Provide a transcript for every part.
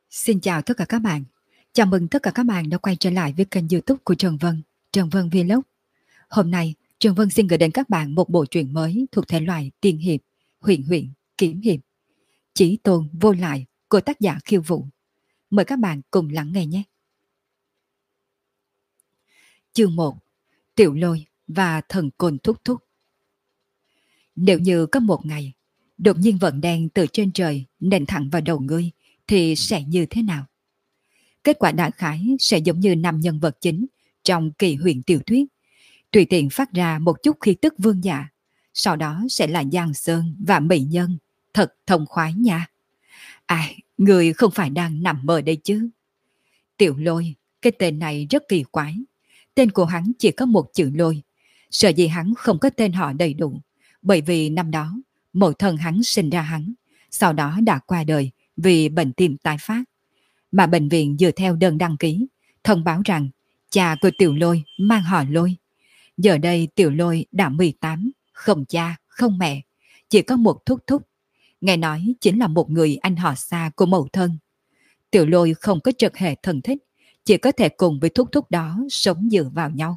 Xin chào tất cả các bạn. Chào mừng tất cả các bạn đã quay trở lại với kênh YouTube của Trần Vân, Trần Vân Vlog. Hôm nay, Trần Vân xin gửi đến các bạn một bộ truyện mới thuộc thể loại tiên hiệp, huyền huyễn, kiếm hiệp, Chí tôn vô lại của tác giả Khiêu Vũ. Mời các bạn cùng lắng nghe nhé. Chương 1: Tiểu Lôi và Thần Côn Thúc Thúc. Nếu như có một ngày, đột nhiên vận đen từ trên trời nện thẳng vào đầu ngươi, thì sẽ như thế nào? Kết quả đại khái sẽ giống như năm nhân vật chính trong kỳ huyền tiểu thuyết, tùy tiện phát ra một chút khí tức vương giả, sau đó sẽ là Giang Sơn và Mỹ Nhân, thật thông khoái nha. Ai, người không phải đang nằm mơ đây chứ? Tiểu Lôi, cái tên này rất kỳ quái. Tên của hắn chỉ có một chữ Lôi, sợ gì hắn không có tên họ đầy đủ, bởi vì năm đó mẫu thân hắn sinh ra hắn, sau đó đã qua đời vì bệnh tim tái phát. Mà bệnh viện dựa theo đơn đăng ký, thông báo rằng cha của Tiểu Lôi mang họ Lôi. Giờ đây Tiểu Lôi đã 18, không cha, không mẹ, chỉ có một thúc thúc. Nghe nói chính là một người anh họ xa của mẫu thân. Tiểu Lôi không có trực hệ thân thích, chỉ có thể cùng với thúc thúc đó sống dựa vào nhau.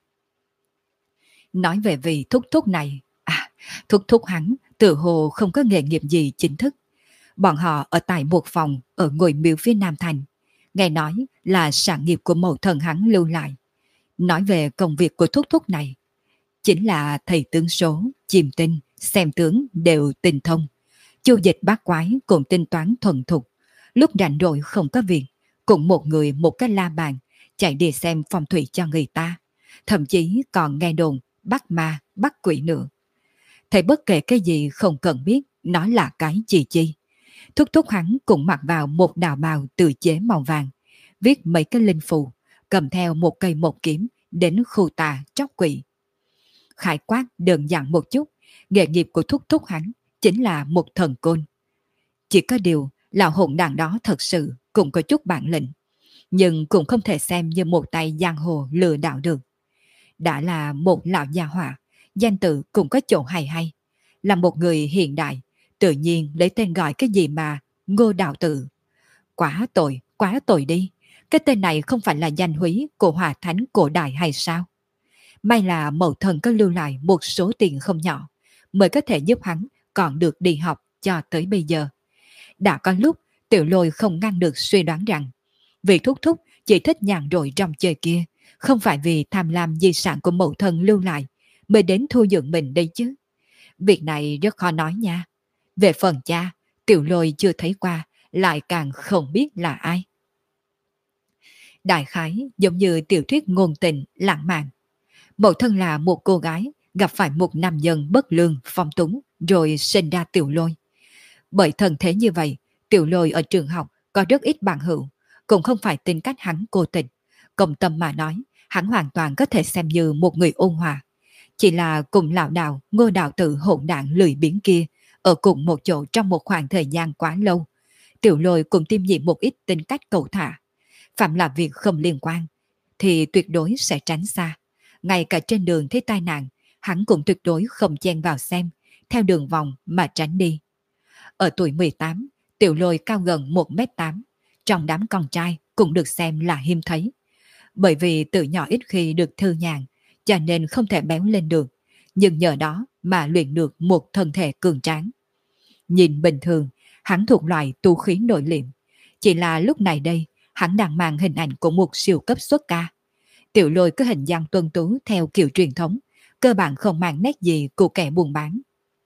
Nói về vị thúc thúc này, thúc thúc hắn tự hồ không có nghề nghiệp gì chính thức. Bọn họ ở tại một phòng ở ngôi miếu phía Nam Thành. Nghe nói là sản nghiệp của mẫu thân hắn lưu lại. Nói về công việc của thúc thúc này, chính là thầy tướng số, chiêm tinh, xem tướng đều tinh thông. Chu dịch bát quái cũng tính toán thuần thục. Lúc rảnh rỗi không có việc, cũng một người một cái la bàn, chạy đi xem phong thủy cho người ta. Thậm chí còn nghe đồn bắt ma, bắt quỷ nữa. Thầy bất kể cái gì không cần biết, nó là cái gì chi. Thúc thúc hắn cũng mặc vào một đạo bào tự chế màu vàng, viết mấy cái linh phù, cầm theo một cây một kiếm đến khu tà tróc quỷ. Khải quát đơn giản một chút, nghề nghiệp của thúc thúc hắn chính là một thần côn. Chỉ có điều lão hỗn đàn đó thật sự cũng có chút bản lĩnh, nhưng cũng không thể xem như một tay giang hồ lừa đảo được. Đã là một lão gia hỏa, danh tự cũng có chỗ hay hay, là một người hiện đại, tự nhiên lấy tên gọi cái gì mà Ngô Đạo Tự. Quá tội đi. Cái tên này không phải là danh húy của Hòa Thánh cổ đại hay sao? May là mẫu thần có lưu lại một số tiền không nhỏ, mới có thể giúp hắn còn được đi học cho tới bây giờ. Đã có lúc Tiểu Lôi không ngăn được suy đoán rằng vị thúc thúc chỉ thích nhàn rỗi trong chơi kia, không phải vì tham lam di sản của mẫu thần lưu lại mới đến thu dưỡng mình đây chứ. Việc này rất khó nói nha. Về phần cha, Tiểu Lôi chưa thấy qua, lại càng không biết là ai. Đại khái giống như tiểu thuyết ngôn tình, lãng mạn. Mẫu thân là một cô gái gặp phải một nam nhân bất lương, phong túng, rồi sinh ra Tiểu Lôi. Bởi thân thế như vậy, Tiểu Lôi ở trường học có rất ít bạn hữu, cũng không phải tính cách hắn cô tình. Công tâm mà nói, hắn hoàn toàn có thể xem như một người ôn hòa. Chỉ là cùng lão đạo Ngô Đạo Tự hỗn đảng lười biếng kia ở cùng một chỗ trong một khoảng thời gian quá lâu. Tiểu Lôi cũng tiêm nhiễm một ít tính cách cầu thả. Phạm là việc không liên quan thì tuyệt đối sẽ tránh xa. Ngay cả trên đường thấy tai nạn, hắn cũng tuyệt đối không chen vào xem, theo đường vòng mà tránh đi. Ở tuổi 18, Tiểu Lôi cao gần 1m8, trong đám con trai cũng được xem là hiếm thấy. Bởi vì từ nhỏ ít khi được thư nhàn, cho nên không thể béo lên được, nhưng nhờ đó mà luyện được một thân thể cường tráng. Nhìn bình thường, hắn thuộc loại tu khí nội liệm, chỉ là lúc này đây, hắn đang mang hình ảnh của một siêu cấp xuất ca. Tiểu Lôi có hình dạng tuân tú theo kiểu truyền thống, cơ bản không mang nét gì của kẻ buôn bán.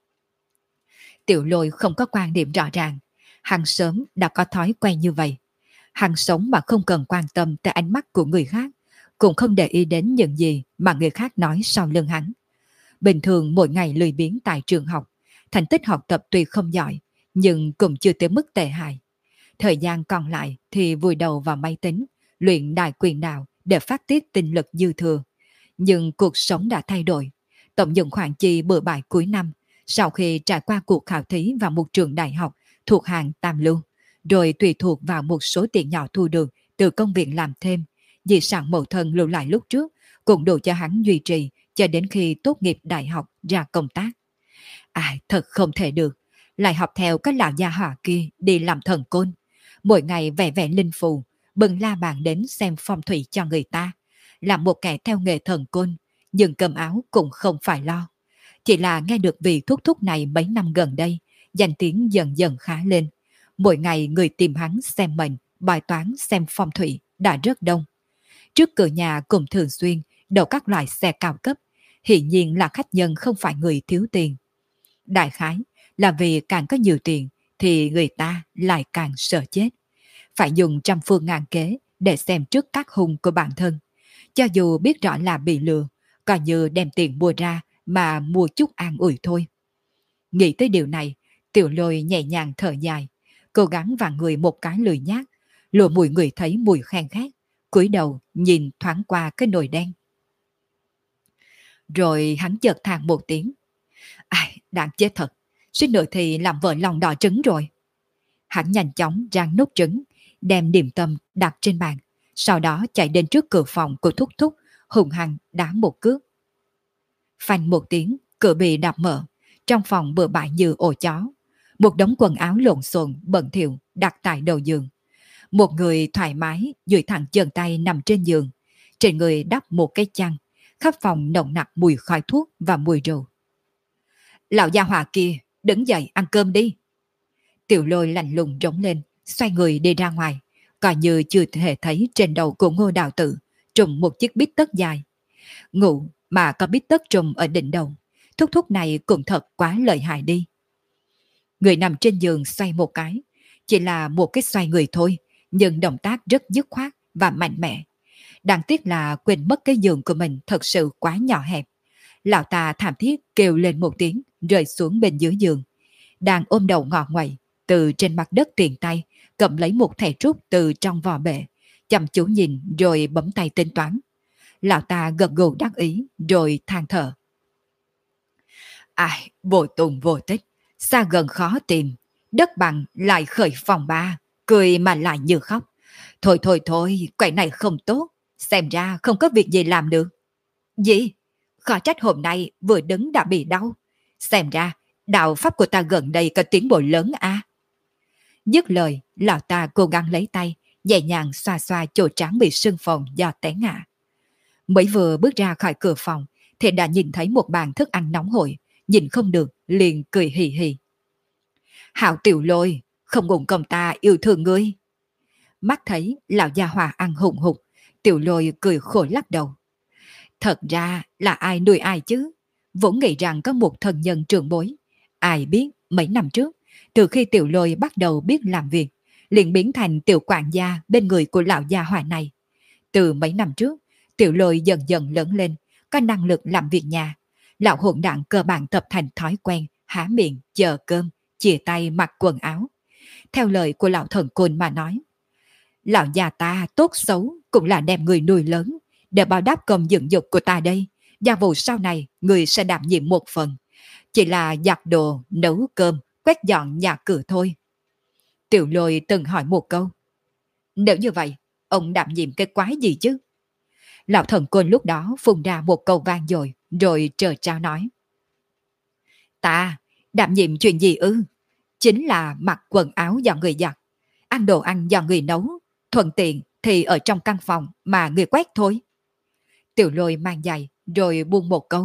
Tiểu Lôi không có quan điểm rõ ràng, hắn sớm đã có thói quen như vậy. Hắn sống mà không cần quan tâm tới ánh mắt của người khác, cũng không để ý đến những gì mà người khác nói sau lưng hắn. Bình thường mỗi ngày lười biếng tại trường học, thành tích học tập tuy không giỏi, nhưng cũng chưa tới mức tệ hại. Thời gian còn lại thì vùi đầu vào máy tính, luyện đại quyền đạo để phát tiết tinh lực dư thừa. Nhưng cuộc sống đã thay đổi. Tổng dụng khoản chi bừa bãi cuối năm, sau khi trải qua cuộc khảo thí vào một trường đại học thuộc hàng tam lưu, rồi tùy thuộc vào một số tiền nhỏ thu được từ công việc làm thêm, di sản mẫu thân lưu lại lúc trước cũng đủ cho hắn duy trì cho đến khi tốt nghiệp đại học ra công tác. Thật không thể được, lại học theo các lão gia hỏa kia đi làm thần côn. Mỗi ngày vẽ vẽ linh phù, bưng la bàn đến xem phong thủy cho người ta. Là một kẻ theo nghề thần côn, nhưng cơm áo cũng không phải lo. Chỉ là nghe được vị thuốc thúc này mấy năm gần đây, danh tiếng dần dần khá lên. Mỗi ngày người tìm hắn xem mệnh, bài toán xem phong thủy đã rất đông. Trước cửa nhà cũng thường xuyên đậu các loại xe cao cấp, hiển nhiên là khách nhân không phải người thiếu tiền. Đại khái là vì càng có nhiều tiền thì người ta lại càng sợ chết. Phải dùng trăm phương ngàn kế để xem trước các hung của bản thân. Cho dù biết rõ là bị lừa, coi như đem tiền mua ra mà mua chút an ủi thôi. Nghĩ tới điều này, Tiểu Lôi nhẹ nhàng thở dài, cố gắng vặn người một cái lười nhác, lùa mùi người thấy mùi khen khét, cúi đầu nhìn thoáng qua cái nồi đen. Rồi hắn chợt than một tiếng. Ai, đáng chết thật, suýt nữa thì làm vợ lòng đỏ trứng rồi. Hắn nhanh chóng rang nút trứng, đem điểm tâm đặt trên bàn, sau đó chạy đến trước cửa phòng của Thúc Thúc, hùng hăng đá một cước. Phanh một tiếng, cửa bị đạp mở, trong phòng bừa bãi như ổ chó. Một đống quần áo lộn xộn bẩn thỉu đặt tại đầu giường. Một người thoải mái duỗi thẳng chân tay nằm trên giường, trên người đắp một cái chăn, khắp phòng nồng nặc mùi khói thuốc và mùi rượu. Lão gia hỏa kia, đứng dậy ăn cơm đi. Tiểu Lôi lạnh lùng rống lên, xoay người đi ra ngoài, coi như chưa thể thấy trên đầu của Ngô Đạo Tử trùm một chiếc bít tất dài. Ngủ mà có bít tất trùm ở đỉnh đầu, Thúc Thúc này cũng thật quá lợi hại đi. Người nằm trên giường xoay một cái, chỉ là một cái xoay người thôi, nhưng động tác rất dứt khoát và mạnh mẽ. Đáng tiếc là quên mất cái giường của mình thật sự quá nhỏ hẹp. Lão ta thảm thiết kêu lên một tiếng, rơi xuống bên dưới giường. Đang ôm đầu ngọ nguậy, từ trên mặt đất tiền tay, cầm lấy một thẻ trúc từ trong vò bể, chăm chú nhìn rồi bấm tay tính toán. Lão ta gật gù đắc ý, rồi than thở. Ai, vô tùng vô tích, xa gần khó tìm, đất bằng lại khởi phòng ba, cười mà lại như khóc. Thôi thôi thôi, quậy này không tốt, xem ra không có việc gì làm được. Gì? Khó trách hôm nay vừa đứng đã bị đau. Xem ra, đạo pháp của ta gần đây có tiến bộ lớn à? Dứt lời, lão ta cố gắng lấy tay, nhẹ nhàng xoa xoa chỗ trán bị sưng phồng do té ngã. Mới vừa bước ra khỏi cửa phòng, thì đã nhìn thấy một bàn thức ăn nóng hổi, nhìn không được, liền cười hì hì. Hảo Tiểu Lôi, không ngùng công ta yêu thương ngươi. Mắt thấy lão gia hòa ăn hùng hục, Tiểu Lôi cười khổ lắc đầu. Thật ra là ai nuôi ai chứ? Vốn nghĩ rằng có một thần nhân trưởng bối. Ai biết mấy năm trước, từ khi Tiểu Lôi bắt đầu biết làm việc, liền biến thành tiểu quản gia bên người của lão gia hòa này. Từ mấy năm trước, Tiểu Lôi dần dần lớn lên, có năng lực làm việc nhà. Lão hỗn đản cơ bản tập thành thói quen, há miệng, chờ cơm, chìa tay mặc quần áo. Theo lời của lão thần côn mà nói, lão già ta tốt xấu cũng là đem người nuôi lớn, để báo đáp công dưỡng dục của ta đây. Gia vụ sau này người sẽ đảm nhiệm một phần, chỉ là giặt đồ, nấu cơm, quét dọn nhà cửa thôi. Tiểu Lôi từng hỏi một câu, nếu như vậy, ông đảm nhiệm cái quái gì chứ? Lão thần côn lúc đó phun ra một câu vang dội, rồi trờ trao nói, ta đảm nhiệm chuyện gì ư? Chính là mặc quần áo do người giặt, ăn đồ ăn do người nấu, thuận tiện thì ở trong căn phòng mà người quét thôi. Tiểu Lôi mang giày rồi buông một câu,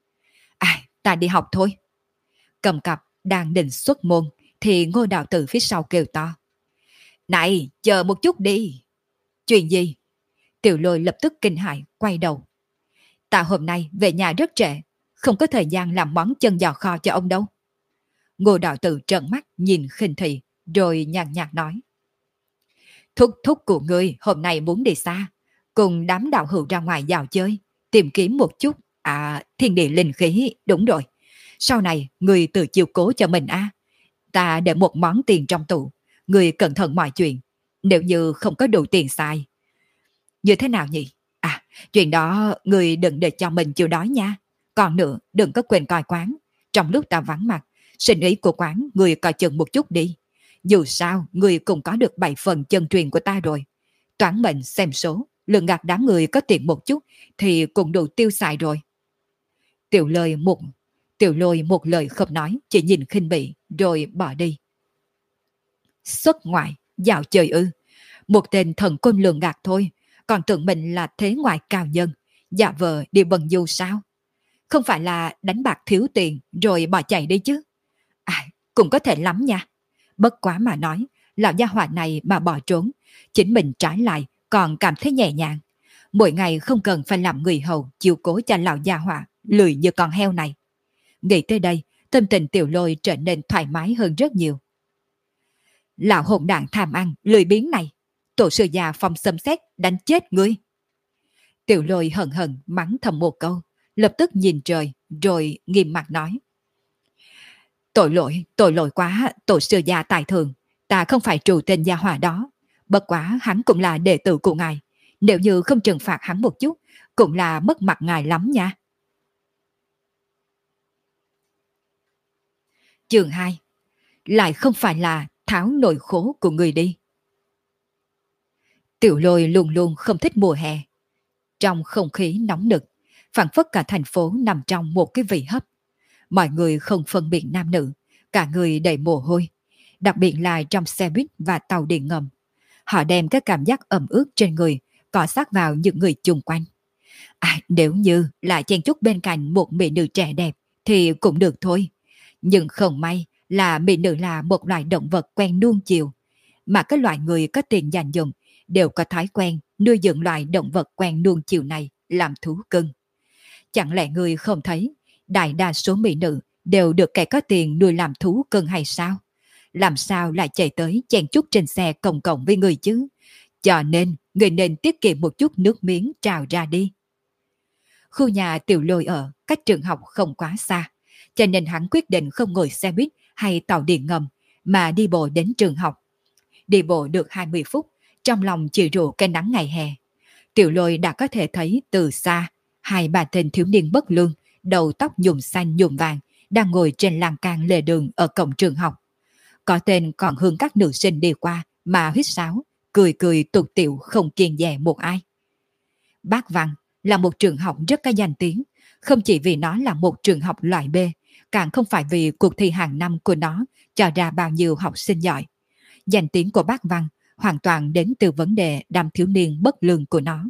ta đi học thôi. Cầm cặp đang định xuất môn thì Ngô Đạo Tử phía sau kêu to, này, chờ một chút đi. Chuyện gì? Tiểu Lôi lập tức kinh hãi quay đầu. Ta hôm nay về nhà rất trễ, không có thời gian làm món chân giò kho cho ông đâu. Ngô Đạo Tử trợn mắt nhìn khinh thị, rồi nhàn nhạt nói, thúc thúc của ngươi hôm nay muốn đi xa, cùng đám đạo hữu ra ngoài dạo chơi, tìm kiếm một chút, thiên địa linh khí, đúng rồi. Sau này, ngươi tự chiều cố cho mình a. Ta để một món tiền trong tủ, ngươi cẩn thận mọi chuyện, nếu như không có đủ tiền xài. Như thế nào nhỉ? Chuyện đó ngươi đừng để cho mình chịu đói nha. Còn nữa, đừng có quên coi quán. Trong lúc ta vắng mặt, sinh ý của quán ngươi coi chừng một chút đi. Dù sao, ngươi cũng có được 7 phần chân truyền của ta rồi. Toán mệnh xem số, lượng gạt đám người có tiền một chút thì cũng đủ tiêu xài rồi. Tiểu Lôi một lời không nói, chỉ nhìn khinh bỉ rồi bỏ đi. Xuất ngoại, Dạo chơi ư? Một tên thần côn lường gạt thôi, còn tưởng mình là thế ngoại cao nhân, giả vờ đi bần du sao? Không phải là đánh bạc thiếu tiền rồi bỏ chạy đi chứ? À, cũng có thể lắm nha. Bất quá mà nói, lão gia hỏa này mà bỏ trốn, chính mình trái lại còn cảm thấy nhẹ nhàng. Mỗi ngày không cần phải làm người hầu chiều cố cho lão gia hỏa, lười như con heo này. Nghĩ tới đây, tâm tình Tiểu Lôi trở nên thoải mái hơn rất nhiều. Lão hỗn đản tham ăn, lười biếng này. Tổ sư già phong xâm xét đánh chết ngươi. Tiểu Lôi hận hận mắng thầm một câu, lập tức nhìn trời rồi nghiêm mặt nói. Tội lỗi quá, tổ sư già tài thường. Ta không phải trù tên gia hỏa đó. Bất quá hắn cũng là đệ tử của ngài. Nếu như không trừng phạt hắn một chút, cũng là mất mặt ngài lắm nha. Chương 2. Lại không phải là tháo nỗi khổ của người đi. Tiểu Lôi luôn luôn không thích mùa hè. Trong không khí nóng nực, phảng phất cả thành phố nằm trong một cái vị hấp. Mọi người không phân biệt nam nữ, cả người đầy mồ hôi, đặc biệt là trong xe buýt và tàu điện ngầm. Họ đem cái cảm giác ẩm ướt trên người cọ sát vào những người chung quanh. Nếu như là chen chúc bên cạnh một mỹ nữ trẻ đẹp thì cũng được thôi. Nhưng không may là mỹ nữ là một loại động vật quen nuông chiều, mà các loại người có tiền dành dụm đều có thói quen nuôi dưỡng loại động vật quen nuông chiều này làm thú cưng. Chẳng lẽ người không thấy đại đa số mỹ nữ đều được kẻ có tiền nuôi làm thú cưng hay sao? Làm sao lại chạy tới chen chúc trên xe công cộng với người chứ? Cho nên người nên tiết kiệm một chút nước miếng trào ra đi. Khu nhà Tiểu Lôi ở cách trường học không quá xa, cho nên hắn quyết định không ngồi xe buýt hay tàu điện ngầm mà đi bộ đến trường học. Đi bộ được 20 phút, trong lòng chỉ rủ cái nắng ngày hè. Tiểu Lôi đã có thể thấy từ xa hai bà tên thiếu niên bất lương, đầu tóc nhuộm xanh nhuộm vàng, đang ngồi trên lan can lề đường ở cổng trường học. Có tên còn hướng các nữ sinh đi qua mà huýt sáo, cười cười tục tiểu không kiêng dè một ai. Bác Văn là một trường học rất có danh tiếng, không chỉ vì nó là một trường học loại B, càng không phải vì cuộc thi hàng năm của nó cho ra bao nhiêu học sinh giỏi. Danh tiếng của bác Văn hoàn toàn đến từ vấn đề đám thiếu niên bất lương của nó.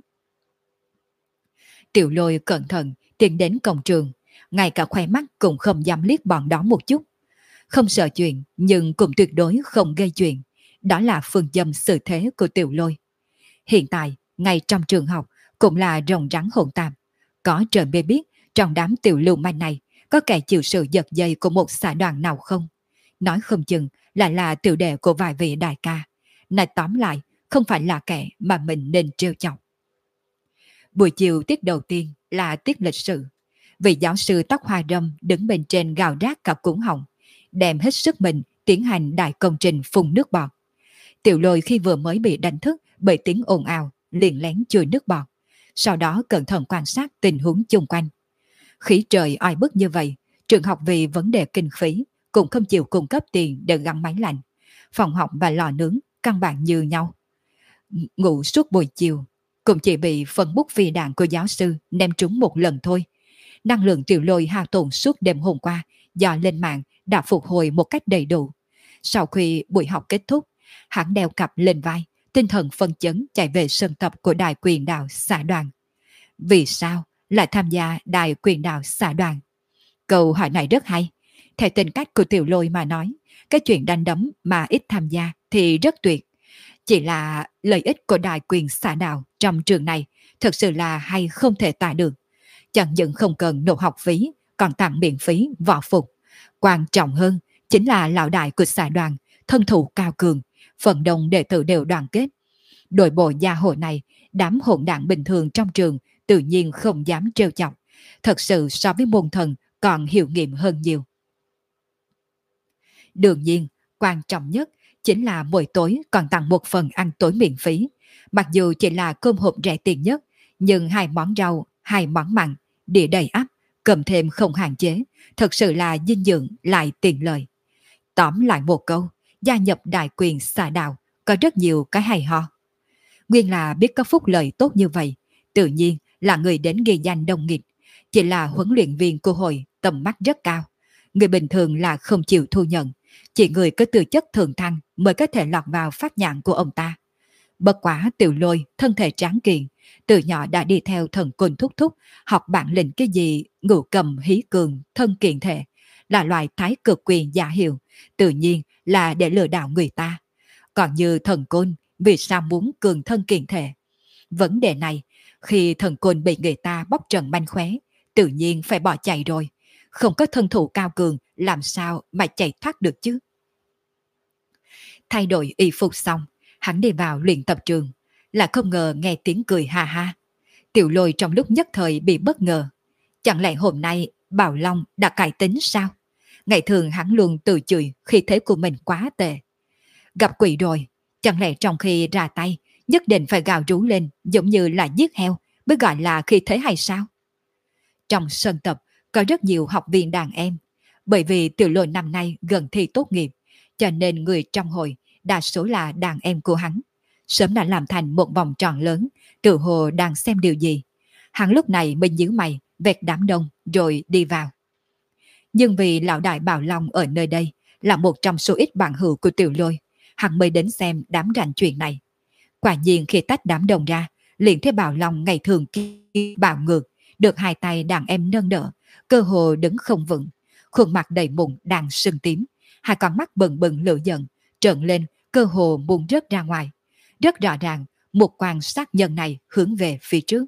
Tiểu Lôi cẩn thận tiến đến cổng trường, ngay cả khoe mắt cũng không dám liếc bọn đó một chút. Không sợ chuyện nhưng cũng tuyệt đối không gây chuyện. Đó là phương châm sự thế của Tiểu Lôi. Hiện tại, ngay trong trường học cũng là rồng rắn hỗn tạp. Có trời mê biết trong đám tiểu lưu manh này có kẻ chịu sự giật dây của một xã đoàn nào không? Nói không chừng là tiểu đệ của vài vị đại ca. Này tóm lại, không phải là kẻ mà mình nên trêu chọc. Buổi chiều tiết đầu tiên là tiết lịch sử. Vị giáo sư tóc hoa râm đứng bên trên gào rác cả cuống họng, đem hết sức mình tiến hành đại công trình phun nước bọt. Tiểu Lôi khi vừa mới bị đánh thức bởi tiếng ồn ào, liền lén chui nước bọt, sau đó cẩn thận quan sát tình huống chung quanh. Khí trời oi bức như vậy, trường học vì vấn đề kinh phí cũng không chịu cung cấp tiền để gắn máy lạnh. Phòng học và lò nướng căn bản như nhau. Ngủ suốt buổi chiều, cũng chỉ bị phần bút phi đạn của giáo sư ném trúng một lần thôi. Năng lượng Tiểu Lôi hao tổn suốt đêm hôm qua do lên mạng đã phục hồi một cách đầy đủ. Sau khi buổi học kết thúc, hắn đeo cặp lên vai, tinh thần phân chấn chạy về sân tập của đài quyền đạo xã đoàn. Vì sao lại tham gia đài quyền đạo xã đoàn? Câu hỏi này rất hay. Theo tính cách của Tiểu Lôi mà nói, cái chuyện đánh đấm mà ít tham gia thì rất tuyệt. Chỉ là lợi ích của đài quyền xã đạo trong trường này thật sự là hay không thể tả được. Chẳng những không cần nộp học phí, còn tặng miễn phí võ phục. Quan trọng hơn chính là lão đại của xã đoàn, thân thủ cao cường, phần đông đệ tử đều đoàn kết. Đội bộ gia hội này, đám hỗn đảng bình thường trong trường tự nhiên không dám trêu chọc. Thật sự so với môn thần còn hiệu nghiệm hơn nhiều. Đương nhiên, quan trọng nhất chính là buổi tối còn tặng một phần ăn tối miễn phí. Mặc dù chỉ là cơm hộp rẻ tiền nhất, nhưng 2 món rau, 2 món mặn, đĩa đầy ắp, cầm thêm không hạn chế, thật sự là dinh dưỡng lại tiện lợi. Tóm lại một câu, gia nhập đại quyền xã đạo có rất nhiều cái hay ho. Nguyên là biết có phúc lợi tốt như vậy, tự nhiên là người đến ghi danh đông nghịt, chỉ là huấn luyện viên của hội tầm mắt rất cao. Người bình thường là không chịu thu nhận, Chỉ người có tư chất thượng thăng mới có thể lọt vào pháp nhãn của ông ta. Bất quá Tiểu Lôi thân thể tráng kiện, từ nhỏ đã đi theo thần côn thúc thúc, học bản lĩnh cái gì ngũ cầm hí cường thân kiện thể, là loại thái cực quyền giả hiệu, tự nhiên là để lừa đảo người ta. Còn như thần côn, vì sao muốn cường thân kiện thể? Vấn đề này, khi thần côn bị người ta bóc trần manh khóe, tự nhiên phải bỏ chạy rồi. Không có thân thủ cao cường, làm sao mà chạy thoát được chứ? Thay đổi y phục xong, hắn đi vào luyện tập trường, là không ngờ nghe tiếng cười ha ha. Tiểu Lôi trong lúc nhất thời bị bất ngờ. Chẳng lẽ hôm nay Bảo Long đã cải tính sao? Ngày thường hắn luôn tự chửi khi thế của mình quá tệ. Gặp quỷ rồi, chẳng lẽ trong khi ra tay nhất định phải gào rú lên giống như là giết heo mới gọi là khi thế hay sao? Trong sân tập có rất nhiều học viên đàn em. Bởi vì Tiểu Lôi năm nay gần thi tốt nghiệp, cho nên người trong hội đa số là đàn em của hắn. Sớm đã làm thành một vòng tròn lớn, tự hồ đang xem điều gì. Hắn lúc này mới nhíu mày, vẹt đám đông rồi đi vào. Nhưng vì lão đại Bảo Long ở nơi đây là một trong số ít bạn hữu của Tiểu Lôi, hắn mới đến xem đám rành chuyện này. Quả nhiên khi tách đám đông ra, liền thấy Bảo Long ngày thường kia bạo ngược, được hai tay đàn em nâng đỡ, cơ hồ đứng không vững, khuôn mặt đầy mụn đang sưng tím, hai con mắt bừng bừng lửa giận, trợn lên, cơ hồ muốn rớt ra ngoài. Rất rõ ràng, một quan sát nhân này hướng về phía trước.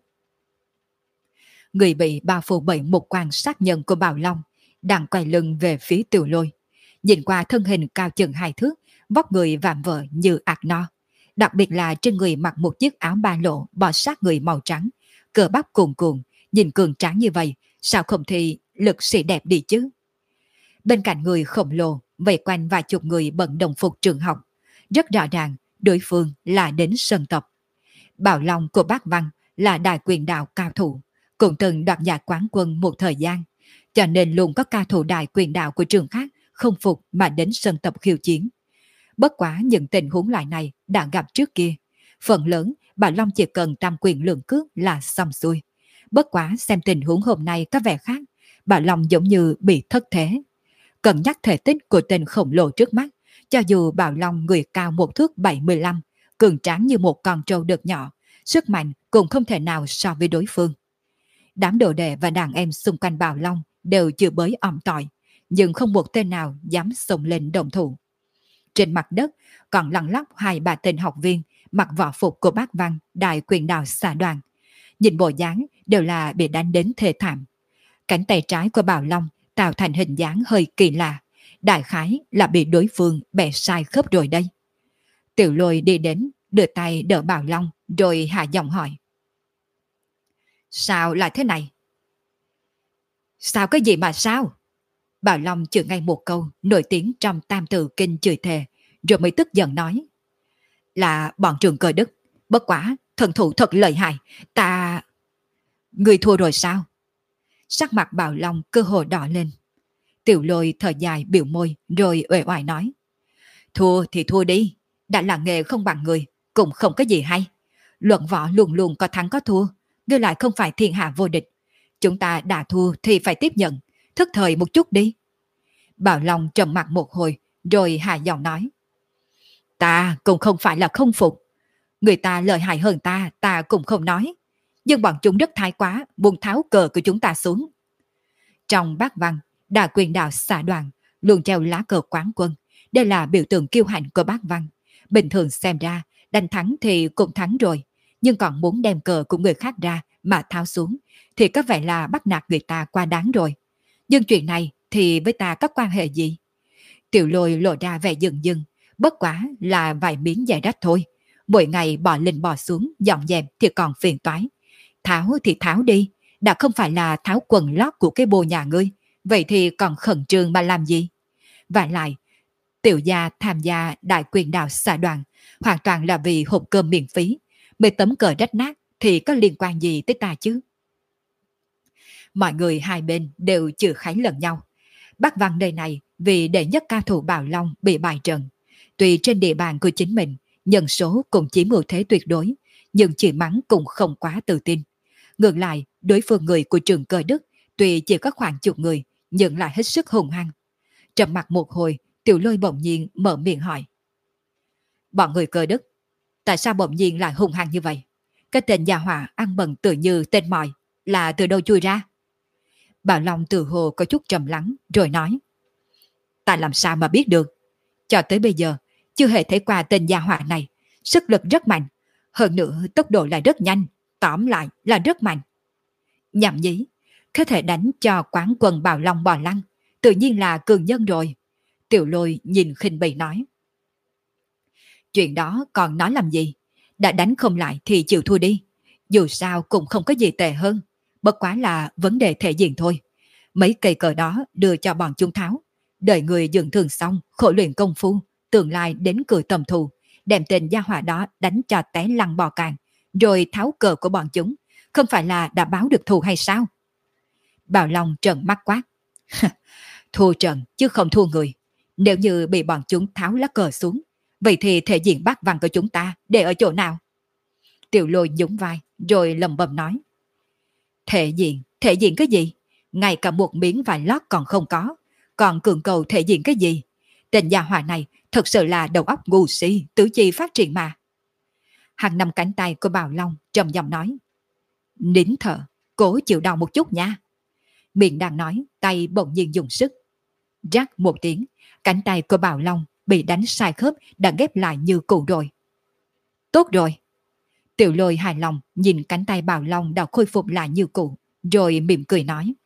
Người bị bao phủ bởi một quan sát nhân của Bảo Long, đang quay lưng về phía Tiểu Lôi. Nhìn qua thân hình cao chừng 2 thước, vóc người vạm vỡ như ạc no. Đặc biệt là trên người mặc một chiếc áo ba lỗ bó sát người màu trắng, cơ bắp cuồn cuộn, nhìn cường tráng như vậy, sao không thì lực sĩ đẹp đi chứ? Bên cạnh người khổng lồ, vây quanh vài chục người bận đồng phục trường học. Rất rõ ràng, đối phương là đến sân tập. Bảo Long của Bác Văn là đại quyền đạo cao thủ, cũng từng đoạt giải quán quân một thời gian, cho nên luôn có cao thủ đại quyền đạo của trường khác không phục mà đến sân tập khiêu chiến. Bất quá những tình huống loại này đã gặp trước kia. Phần lớn, Bảo Long chỉ cần tam quyền lượng cước là xong xuôi. Bất quá xem tình huống hôm nay có vẻ khác, Bảo Long giống như bị thất thế. Cân nhắc thể tích của tên khổng lồ trước mắt, cho dù Bảo Long người cao 1 thước 75, cường tráng như một con trâu đực nhỏ, sức mạnh cũng không thể nào so với đối phương. Đám đồ đệ và đàn em xung quanh Bảo Long đều chửi bới ỏm tỏi, nhưng không một tên nào dám xông lên đồng thủ. Trên mặt đất còn lăn lóc 2-3 tên học viên mặc võ phục của Bác Văn đại quyền đạo xã đoàn. Nhìn bộ dáng đều là bị đánh đến thê thảm. Cánh tay trái của Bảo Long tạo thành hình dáng hơi kỳ lạ, đại khái là bị đối phương bẻ sai khớp rồi đây. Tiểu Lôi đi đến, đưa tay đỡ Bảo Long rồi hạ giọng hỏi. Sao lại thế này? Sao cái gì mà sao? Bảo Long chửi ngay một câu nổi tiếng trong tam tự kinh chửi thề, rồi mới tức giận nói. Là bọn Trường Cơ Đức, bất quả, thần thủ thật lợi hại, ta... Người thua rồi sao? Sắc mặt Bảo Long cơ hồ đỏ lên. Tiểu Lôi thở dài biểu môi rồi uể oải nói. Thua thì thua đi, đã là nghề không bằng người, cũng không có gì hay. Luận võ luôn luôn có thắng có thua, ngươi lại không phải thiên hạ vô địch. Chúng ta đã thua thì phải tiếp nhận, thức thời một chút đi. Bảo Long trầm mặt một hồi rồi hạ giọng nói. Ta cũng không phải là không phục. Người ta lợi hại hơn ta cũng không nói. Nhưng bọn chúng rất thái quá, buông tháo cờ của chúng ta xuống. Trong Bác Văn, đại quyền đạo xã đoàn luôn treo lá cờ quán quân. Đây là biểu tượng kiêu hãnh của Bác Văn. Bình thường xem ra, đánh thắng thì cũng thắng rồi. Nhưng còn muốn đem cờ của người khác ra mà tháo xuống, thì có vẻ là bắt nạt người ta quá đáng rồi. Nhưng chuyện này thì với ta có quan hệ gì? Tiểu Lôi lộ ra vẻ dừng dừng, bất quá là vài miếng giày đất thôi. Mỗi ngày bỏ lên bỏ xuống, dọn dẹp thì còn phiền toái. Tháo thì tháo đi, đã không phải là tháo quần lót của cái bồ nhà ngươi, vậy thì còn khẩn trương mà làm gì? Và lại, tiểu gia tham gia đại quyền đạo xã đoàn hoàn toàn là vì hộp cơm miễn phí. Mấy tấm cờ rách nát thì có liên quan gì tới ta chứ? Mọi người hai bên đều chửi khánh lẫn nhau. Bác Văn nơi này vì đệ nhất cao thủ Bảo Long bị bại trận. Tuy trên địa bàn của chính mình, nhân số cũng chiếm ưu thế tuyệt đối, nhưng chỉ mắng cũng không quá tự tin. Ngược lại, đối phương người của Trường Cơ Đức tuy chỉ có khoảng chục người, nhưng lại hết sức hùng hăng. Trầm mặt một hồi, Tiểu Lôi bỗng nhiên mở miệng hỏi. Bọn người Cơ Đức, tại sao bỗng nhiên lại hung hăng như vậy? Cái tên gia hỏa ăn bần tự như tên mòi là từ đâu chui ra? Bảo Long từ hồ có chút trầm lắng rồi nói. Ta làm sao mà biết được? Cho tới bây giờ, chưa hề thấy qua tên gia hỏa này. Sức lực rất mạnh. Hơn nữa tốc độ lại rất nhanh. Tóm lại là rất mạnh. Nhảm nhí, có thể đánh cho quán quân Bảo Long bò lăn. Tự nhiên là cường nhân rồi. Tiểu Lôi nhìn khinh bỉ nói. Chuyện đó còn nói làm gì? Đã đánh không lại thì chịu thua đi. Dù sao cũng không có gì tệ hơn. Bất quá là vấn đề thể diện thôi. Mấy cây cờ đó đưa cho bọn chúng tháo. Đợi người dưỡng thường xong, khổ luyện công phu, tương lai đến cười tầm thù, đem tên gia hỏa đó đánh cho té lăn bò càng, rồi tháo cờ của bọn chúng. Không phải là đã báo được thù hay sao? Bảo Long trợn mắt quát. Thua trận chứ không thua người. Nếu như bị bọn chúng tháo lá cờ xuống, vậy thì thể diện bát văn của chúng ta để ở chỗ nào? Tiểu Lôi nhún vai rồi lầm bầm nói. Thể diện cái gì? Ngay cả một miếng vải lót còn không có. Còn cường cầu thể diện cái gì? Tên gia hỏa này thật sự là đầu óc ngu si, tứ chi phát triển mà. Hàng nằm cánh tay của Bảo Long trầm giọng nói. Nín thở, cố chịu đau một chút nha. Miệng đang nói, tay bỗng nhiên dùng sức. Rắc một tiếng, cánh tay của Bảo Long bị đánh sai khớp đã ghép lại như cũ rồi. Tốt rồi. Tiểu Lôi hài lòng nhìn cánh tay Bảo Long đã khôi phục lại như cũ, rồi mỉm cười nói.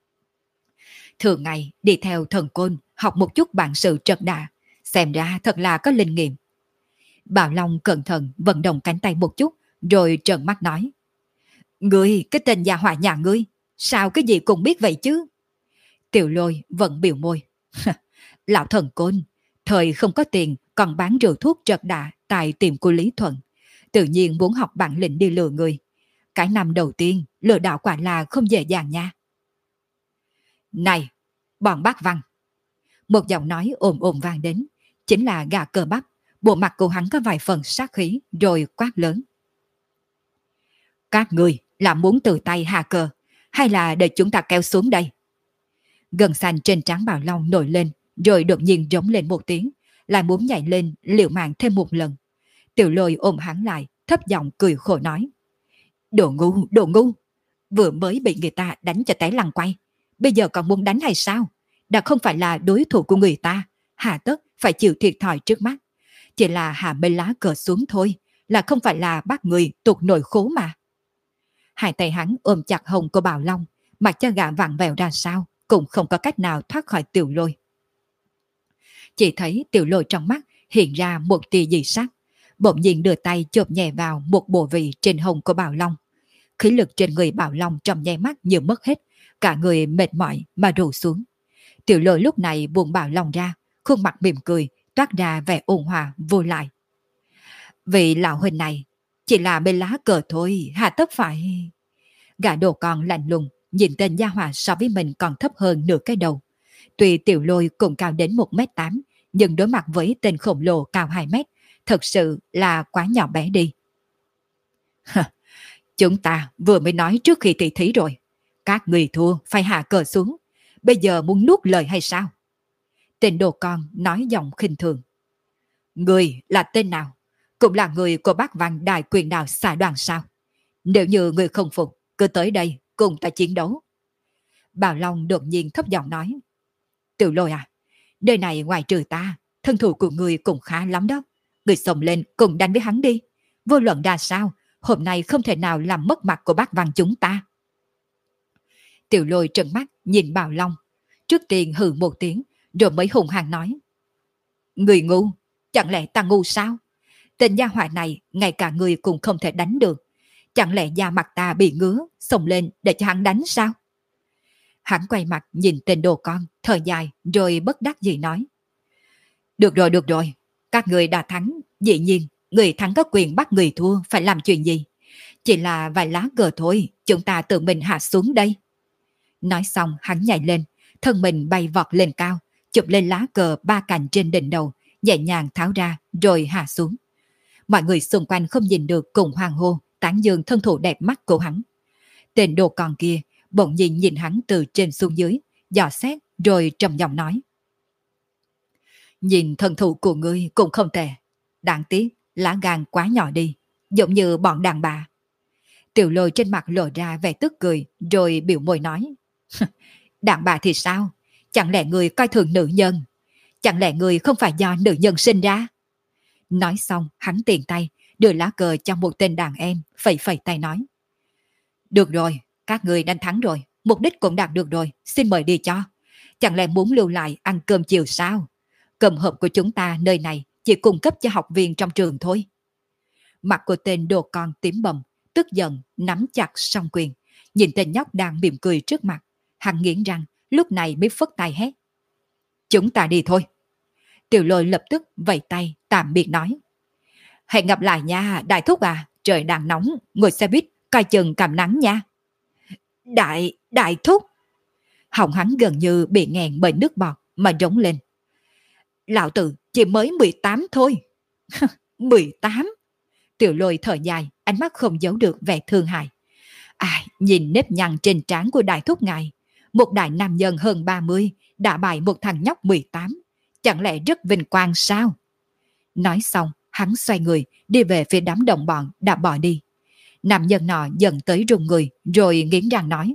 Thường ngày đi theo thần côn học một chút bản sự trật đà, xem ra thật là có linh nghiệm. Bảo Long cẩn thận vận động cánh tay một chút, rồi trợn mắt nói. Ngươi, cái tên gia hỏa nhà ngươi, sao cái gì cũng biết vậy chứ? Tiểu Lôi vẫn biểu môi. Lão thần côn, thời không có tiền còn bán rượu thuốc trật đà tại tiệm của Lý Thuận. Tự nhiên muốn học bản lĩnh đi lừa người. Cái năm đầu tiên, lừa đảo quả là không dễ dàng nha. Này, bọn bác văn. Một giọng nói ồm ồm vang đến, chính là gã Cơ Bắp. Bộ mặt của hắn có vài phần sát khí, rồi quát lớn. Các người là muốn từ tay hạ cờ, hay là để chúng ta kéo xuống đây? Gân xanh trên trán Bảo Long nổi lên, rồi đột nhiên rống lên một tiếng, lại muốn nhảy lên liều mạng thêm một lần. Tiểu Lôi ôm hắn lại, thấp giọng cười khổ nói. Đồ ngu, vừa mới bị người ta đánh cho té lăn quay, bây giờ còn muốn đánh hay sao? Đã không phải là đối thủ của người ta, hà tất phải chịu thiệt thòi trước mắt. Chỉ là hạ mấy lá cờ xuống thôi, là không phải là bắt người tụt nổi khố mà. Hai tay hắn ôm chặt hông của Bảo Long, mặc cho gã vặn vẹo ra sao, cũng không có cách nào thoát khỏi Tiểu Lôi. Chỉ thấy Tiểu Lôi trong mắt hiện ra một tia dị sắc, bỗng nhiên đưa tay chộp nhẹ vào một bộ vị trên hông của Bảo Long. Khí lực trên người Bảo Long trong nháy mắt như mất hết, cả người mệt mỏi mà rủ xuống. Tiểu Lôi lúc này buông Bảo Long ra, khuôn mặt mỉm cười, toát ra vẻ ôn hòa vô lại. Vì lão huynh này chỉ là bên lá cờ thôi, hà tất phải... Gã đồ con lạnh lùng nhìn tên gia hỏa so với mình còn thấp hơn nửa cái đầu. Tuy Tiểu Lôi cũng cao đến 1m8, nhưng đối mặt với tên khổng lồ cao 2m, thật sự là quá nhỏ bé đi. Chúng ta vừa mới nói trước khi tỷ thí rồi, các người thua phải hạ cờ xuống, bây giờ muốn nuốt lời hay sao? Tên đồ con nói giọng khinh thường. Người là tên nào? Cũng là người của bác Văn Đại Quyền Đào xã đoàn sao? Nếu như người không phục, cứ tới đây cùng ta chiến đấu. Bảo Long đột nhiên thấp giọng nói. Tiểu Lôi à, nơi này ngoài trừ ta, thân thủ của người cũng khá lắm đó. Người xông lên cùng đánh với hắn đi. Vô luận ra sao, hôm nay không thể nào làm mất mặt của bác Văn chúng ta. Tiểu Lôi trợn mắt nhìn Bảo Long, trước tiên hừ một tiếng, rồi mới hùng hăng nói. Người ngu, chẳng lẽ ta ngu sao? Tên gia hỏa này ngay cả người cũng không thể đánh được. Chẳng lẽ da mặt ta bị ngứa, xông lên để cho hắn đánh sao? Hắn quay mặt nhìn tên đồ con, thở dài rồi bất đắc dĩ nói. Được rồi, các người đã thắng, dĩ nhiên, người thắng có quyền bắt người thua phải làm chuyện gì. Chỉ là vài lá cờ thôi, chúng ta tự mình hạ xuống đây. Nói xong hắn nhảy lên, thân mình bay vọt lên cao, chụp lên lá cờ ba cành trên đỉnh đầu, nhẹ nhàng tháo ra rồi hạ xuống. Mọi người xung quanh không nhìn được cùng hoang hô, tán dương thân thủ đẹp mắt của hắn. Tên đồ con kia bỗng nhiên nhìn hắn từ trên xuống dưới, dò xét rồi trầm giọng nói. Nhìn thân thủ của ngươi cũng không tệ. Đáng tiếc, lá gan quá nhỏ đi, giống như bọn đàn bà. Tiểu Lôi trên mặt lộ ra vẻ tức cười, rồi biểu môi nói. Đàn bà thì sao? Chẳng lẽ người coi thường nữ nhân? Chẳng lẽ người không phải do nữ nhân sinh ra? Nói xong, hắn tiền tay, đưa lá cờ cho một tên đàn em, phẩy phẩy tay nói. Được rồi, các người đánh thắng rồi, mục đích cũng đạt được rồi, xin mời đi cho. Chẳng lẽ muốn lưu lại ăn cơm chiều sao? Cơm hộp của chúng ta nơi này chỉ cung cấp cho học viên trong trường thôi. Mặt của tên đồ con tím bầm, tức giận, nắm chặt song quyền, nhìn tên nhóc đang mỉm cười trước mặt. Hắn nghiến răng, lúc này mới phất tay hét. Chúng ta đi thôi. Tiểu Lôi lập tức vẫy tay, tạm biệt nói. Hẹn gặp lại nha, đại thúc à, trời đang nóng, ngồi xe buýt, coi chừng cảm nắng nha. Đại thúc. Họng hắn gần như bị nghẹn bởi nước bọt mà rống lên. Lão tử chỉ mới 18 thôi. 18. Tiểu Lôi thở dài, ánh mắt không giấu được vẻ thương hại. Nhìn nếp nhăn trên trán của đại thúc ngài, một đại nam nhân hơn 30 đã bại một thằng nhóc 18. Chẳng lẽ rất vinh quang sao? Nói xong, hắn xoay người đi về phía đám đồng bọn đã bỏ đi. Nam nhân nọ dần tới run người, rồi nghiến răng nói.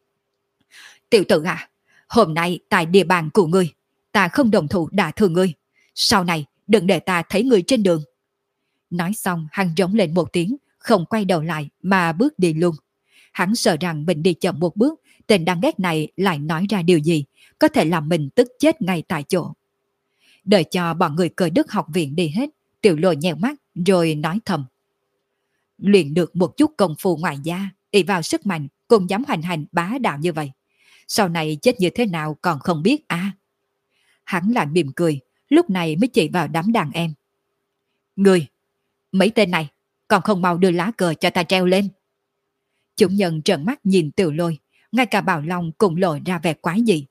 Tiểu tử à, hôm nay tại địa bàn của ngươi, ta không đồng thủ đả thương ngươi. Sau này đừng để ta thấy ngươi trên đường. Nói xong hắn rống lên một tiếng, không quay đầu lại mà bước đi luôn. Hắn sợ rằng mình đi chậm một bước, tên đáng ghét này lại nói ra điều gì, có thể làm mình tức chết ngay tại chỗ. Đợi cho bọn người Cờ Đức học viện đi hết, Tiểu Lôi nheo mắt rồi nói thầm. Luyện được một chút công phu ngoại gia, ỷ vào sức mạnh cũng dám hoành hành bá đạo như vậy. Sau này chết như thế nào còn không biết à. Hắn lại mỉm cười, lúc này mới chỉ vào đám đàn em. Người, mấy tên này, còn không mau đưa lá cờ cho ta treo lên. Chúng nhân trợn mắt nhìn Tiểu Lôi, ngay cả Bảo Long cũng lộ ra vẻ quái dị.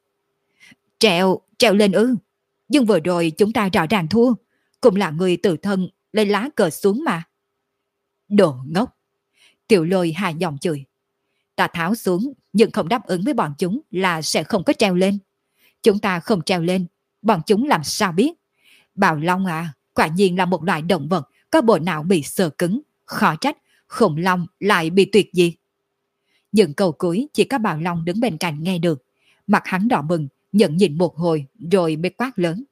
Treo lên ư? Nhưng vừa rồi chúng ta rõ ràng thua, cũng là người tự thân lấy lá cờ xuống mà. Đồ ngốc! Tiểu Lôi hà giọng chửi. Ta tháo xuống nhưng không đáp ứng với bọn chúng là sẽ không có treo lên. Chúng ta không treo lên, bọn chúng làm sao biết? Bảo Long à, quả nhiên là một loại động vật có bộ não bị sờ cứng, khó trách khủng long lại bị tuyệt diệt. Những câu cuối chỉ có Bảo Long đứng bên cạnh nghe được, mặt hắn đỏ bừng, nhận nhìn một hồi rồi mới quát lớn.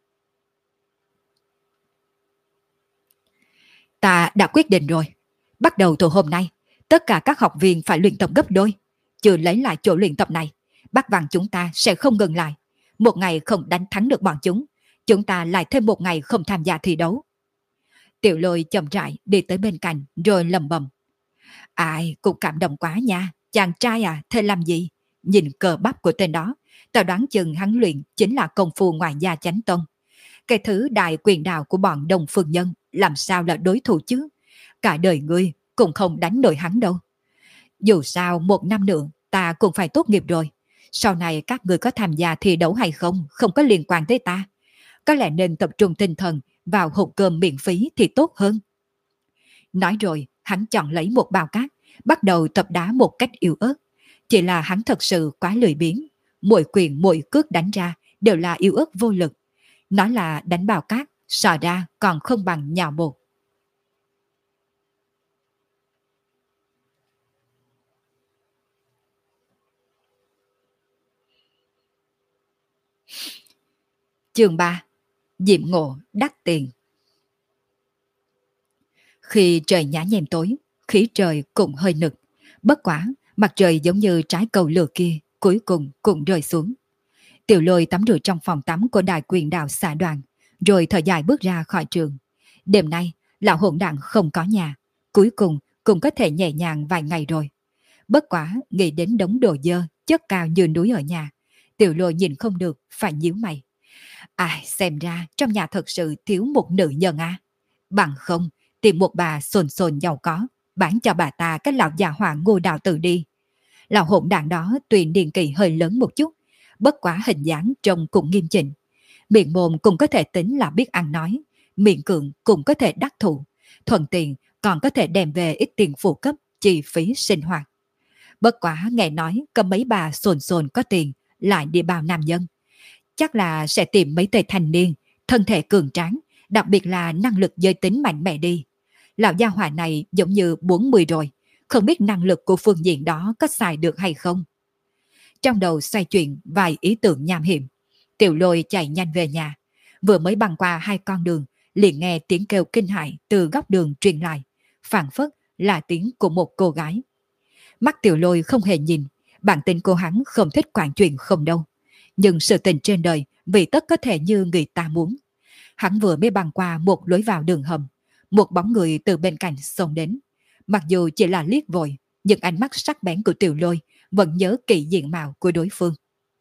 Ta đã quyết định rồi, bắt đầu từ hôm nay, tất cả các học viên phải luyện tập gấp đôi. Chưa lấy lại chỗ luyện tập này, Bắc Văn chúng ta sẽ không ngừng lại. Một ngày không đánh thắng được bọn chúng ta lại thêm một ngày không tham gia thi đấu. Tiểu Lôi chậm rãi đi tới bên cạnh rồi lầm bầm. Ai cũng cảm động quá nha, chàng trai à, thế làm gì? Nhìn cờ bắp của tên đó, tao đoán chừng hắn luyện chính là công phu ngoại gia chánh tông. Cái thứ đại quyền đạo của bọn Đông Phương Nhân làm sao là đối thủ chứ? Cả đời ngươi cũng không đánh nổi hắn đâu. Dù sao 1 năm nữa ta cũng phải tốt nghiệp rồi. Sau này các người có tham gia thi đấu hay không có liên quan tới ta. Có lẽ nên tập trung tinh thần vào hộp cơm miễn phí thì tốt hơn. Nói rồi hắn chọn lấy một bao cát, bắt đầu tập đá một cách yếu ớt. Chỉ là hắn thật sự quá lười biếng, mỗi quyền mỗi cước đánh ra đều là yếu ớt vô lực. Nói là đánh bao cát, sò ra còn không bằng nhào bột. Chương 3. Diệm ngộ đắt tiền. Khi trời nhá nhem tối, khí trời cũng hơi nực. Bất quả, mặt trời giống như trái cầu lửa kia, cuối cùng cũng rơi xuống. Tiểu Lôi tắm rửa trong phòng tắm của Đại Quyền Đạo xã đoàn, rồi thở dài bước ra khỏi trường. Đêm nay, lão hỗn đản không có nhà, cuối cùng cũng có thể nhẹ nhàng vài ngày rồi. Bất quả, nghĩ đến đống đồ dơ, chất cao như núi ở nhà, Tiểu Lôi nhìn không được, phải nhíu mày. Xem ra trong nhà thật sự thiếu một nữ nhân à. Bằng không, tìm một bà sồn sồn giàu có, bán cho bà ta cái lão già hỏa Ngô Đào Tử đi. Lão hỗn đản đó tuy niên kỷ hơi lớn một chút, bất quá hình dáng trông cũng nghiêm chỉnh. Miệng mồm cũng có thể tính là biết ăn nói, miệng cường cũng có thể đắc thủ, thuận tiện còn có thể đem về ít tiền phụ cấp, chi phí sinh hoạt. Bất quá nghe nói có mấy bà sồn sồn có tiền lại đi bao nam nhân. Chắc là sẽ tìm mấy tên thanh niên, thân thể cường tráng, đặc biệt là năng lực giới tính mạnh mẽ đi. Lão gia hỏa này giống như 40 rồi, không biết năng lực của phương diện đó có xài được hay không. Trong đầu xoay chuyển vài ý tưởng nham hiểm, Tiểu Lôi chạy nhanh về nhà. Vừa mới băng qua hai con đường, liền nghe tiếng kêu kinh hãi từ góc đường truyền lại, phảng phất là tiếng của một cô gái. Mắt Tiểu Lôi không hề nhìn, bản tính cô hắn không thích quản chuyện không đâu. Nhưng sự tình trên đời vì tất có thể như người ta muốn. Hắn vừa mới băng qua một lối vào đường hầm, một bóng người từ bên cạnh xông đến. Mặc dù chỉ là liếc vội, nhưng ánh mắt sắc bén của Tiểu Lôi vẫn nhớ kỹ diện mạo của đối phương.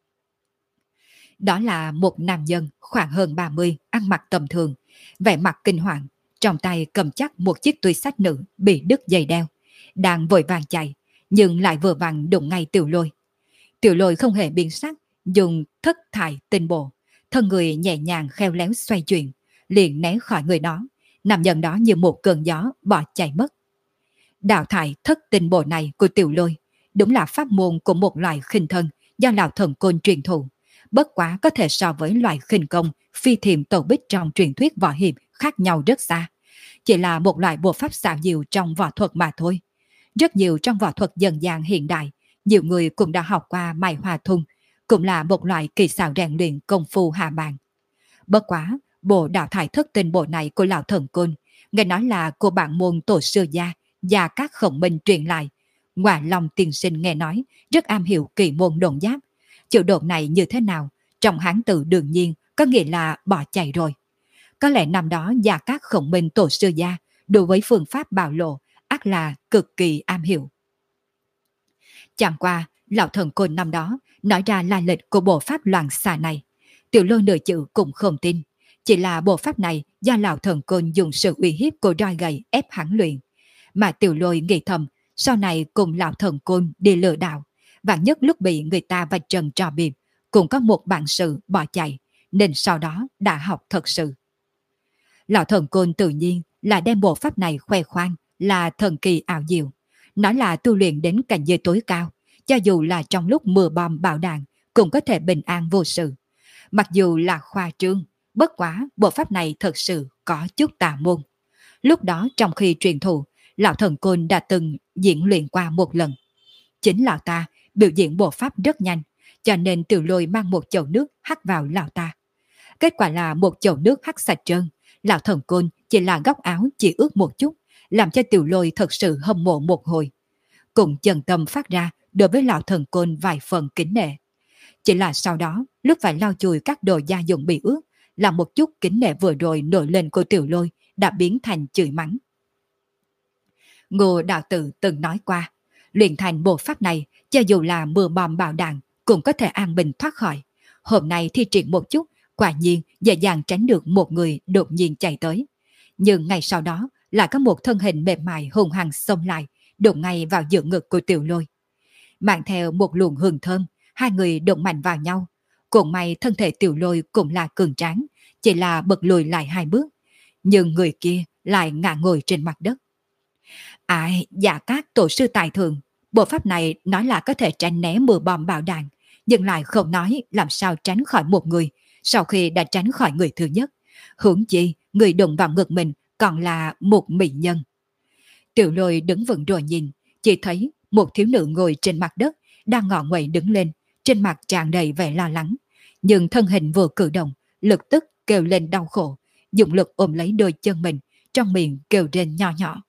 Đó là một nam nhân khoảng hơn 30, ăn mặc tầm thường, vẻ mặt kinh hoàng, trong tay cầm chắc một chiếc túi xách nữ bị đứt dây đeo, đang vội vàng chạy, nhưng lại vừa vặn đụng ngay Tiểu Lôi. Tiểu Lôi không hề biến sắc, dùng thất thải tinh bộ, thân người nhẹ nhàng khéo léo xoay chuyển, liền né khỏi người đó, nam nhân đó như một cơn gió bỏ chạy mất. Đạo thải thất tinh bộ này của Tiểu Lôi đúng là pháp môn của một loại khinh thân do lão thần côn truyền thụ, bất quá có thể so với loại khinh công phi thiềm tẩu bích trong truyền thuyết võ hiệp khác nhau rất xa, chỉ là một loại bộ pháp xảo diệu trong võ thuật mà thôi. Rất nhiều trong võ thuật dân gian hiện đại, nhiều người cũng đã học qua mài hoa thung, cũng là một loại kỳ xảo rèn luyện công phu hạ bàn. Bất quá, bộ đạo thải thất tinh bộ này của lão thần côn, nghe nói là của bản môn tổ sư gia và các khổng minh truyền lại. Ngoại Long tiên sinh nghe nói rất am hiểu kỳ môn độn giáp. Chữ độn này như thế nào? Trong Hán tự đương nhiên có nghĩa là bỏ chạy rồi. Có lẽ năm đó gia các khổng minh tổ sư gia đối với phương pháp bạo lộ ắt là cực kỳ am hiểu. Chẳng qua, lão thần côn năm đó nói ra lai lịch của bộ pháp loạn xạ này. Tiểu Lôi nửa chữ cũng không tin. Chỉ là bộ pháp này do lão thần côn dùng sự uy hiếp của roi gậy ép hắn luyện. Mà Tiểu Lôi nghĩ thầm, sau này cùng lão thần côn đi lừa đảo, vạn nhất lúc bị người ta vạch trần trò bịp, cũng có một bản sự bỏ chạy, nên sau đó đã học thật sự. Lão thần côn tự nhiên là đem bộ pháp này khoe khoang là thần kỳ ảo diệu, nói là tu luyện đến cảnh giới tối cao, cho dù là trong lúc mưa bom bão đạn cũng có thể bình an vô sự. Mặc dù là khoa trương, bất quá bộ pháp này thật sự có chút tà môn. Lúc đó trong khi truyền thụ, lão thần côn đã từng diễn luyện qua một lần. Chính lão ta biểu diễn bộ pháp rất nhanh, cho nên Tiểu Lôi mang một chậu nước hắt vào lão ta. Kết quả là một chậu nước hắt sạch trơn, lão thần côn chỉ là góc áo chỉ ướt một chút, làm cho Tiểu Lôi thật sự hâm mộ một hồi. Cùng chân tâm phát ra đối với lão thần côn vài phần kính nể. Chỉ là sau đó, lúc phải lau chùi các đồ gia dụng bị ướt, là một chút kính nể vừa rồi nổi lên của Tiểu Lôi đã biến thành chửi mắng. Ngô đạo tử từng nói qua, luyện thành bộ pháp này, cho dù là mưa bom bạo đạn cũng có thể an bình thoát khỏi. Hôm nay thi triển một chút, quả nhiên dễ dàng tránh được một người đột nhiên chạy tới. Nhưng ngày sau đó lại có một thân hình mềm mại hùng hăng xông lại, đụng ngay vào giữa ngực của Tiểu Lôi. Mang theo một luồng hương thơm, hai người đụng mạnh vào nhau. Cũng may thân thể Tiểu Lôi cũng là cường tráng, chỉ là bật lùi lại hai bước. Nhưng người kia lại ngã ngồi trên mặt đất. Ai, dạ các tổ sư tài thường, bộ pháp này nói là có thể tránh né mưa bom bạo đạn, nhưng lại không nói làm sao tránh khỏi một người sau khi đã tránh khỏi người thứ nhất. Huống chi, người đụng vào ngực mình còn là một mỹ nhân. Tiểu Lôi đứng vững rồi nhìn, chỉ thấy một thiếu nữ ngồi trên mặt đất, đang ngọ nguậy đứng lên, trên mặt tràn đầy vẻ lo lắng. Nhưng thân hình vừa cử động, lập tức kêu lên đau khổ, dụng lực ôm lấy đôi chân mình, trong miệng kêu rên nho nhỏ.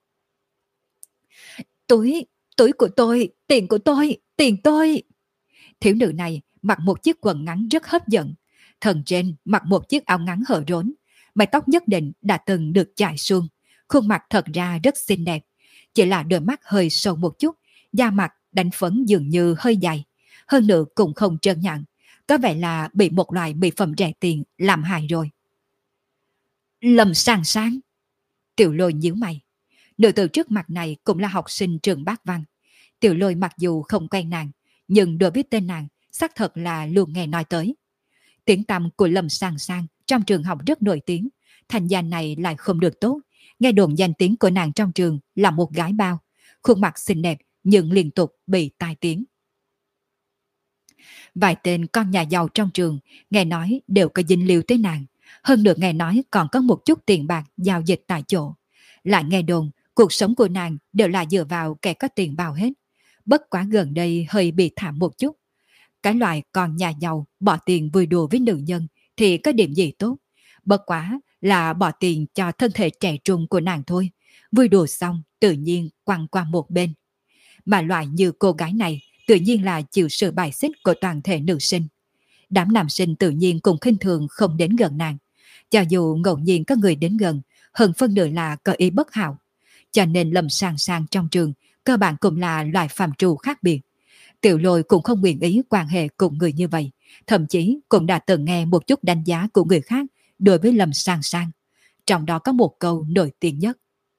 Túi của tôi, tiền của tôi, tiền tôi. Thiếu nữ này mặc một chiếc quần ngắn rất hấp dẫn, thân trên mặc một chiếc áo ngắn hở rốn, mái tóc nhất định đã từng được chải suông, khuôn mặt thật ra rất xinh đẹp, chỉ là đôi mắt hơi sâu một chút, da mặt đánh phấn dường như hơi dày, hơn nữa cũng không trơn nhẵn, có vẻ là bị một loại mỹ phẩm rẻ tiền làm hại rồi. Lâm Sang Sang. Tiểu Lôi nhíu mày. Nữ tử trước mặt này cũng là học sinh trường Bác Văn. Tiểu Lôi mặc dù không quen nàng, nhưng đối biết tên nàng xác thật là luôn nghe nói tới. Tiếng tăm của Lâm Sang Sang trong trường học rất nổi tiếng, thành gia này lại không được tốt. Nghe đồn danh tiếng của nàng trong trường là một gái bao, khuôn mặt xinh đẹp nhưng liên tục bị tai tiếng. Vài tên con nhà giàu trong trường nghe nói đều có dính líu tới nàng, Hơn được nghe nói còn có một chút tiền bạc giao dịch tại chỗ. Lại nghe đồn, cuộc sống của nàng đều là dựa vào kẻ có tiền bao hết. Bất quá gần đây hơi bị thảm một chút. Cái loại còn nhà giàu bỏ tiền vui đùa với nữ nhân thì có điểm gì tốt. Bất quá là bỏ tiền cho thân thể trẻ trung của nàng thôi. Vui đùa xong tự nhiên quăng qua một bên. Mà loại như cô gái này tự nhiên là chịu sự bài xích của toàn thể nữ sinh. Đám nam sinh tự nhiên cũng khinh thường không đến gần nàng. Cho dù ngẫu nhiên có người đến gần, hơn phân nửa là có ý bất hảo. Cho nên Lâm Sàng Sàng trong trường cơ bản cũng là loại phàm trù khác biệt. Tiểu Lôi cũng không nguyện ý quan hệ cùng người như vậy, thậm chí cũng đã từng nghe một chút đánh giá của người khác đối với Lâm Sàng Sàng. Trong đó có một câu nổi tiếng nhất.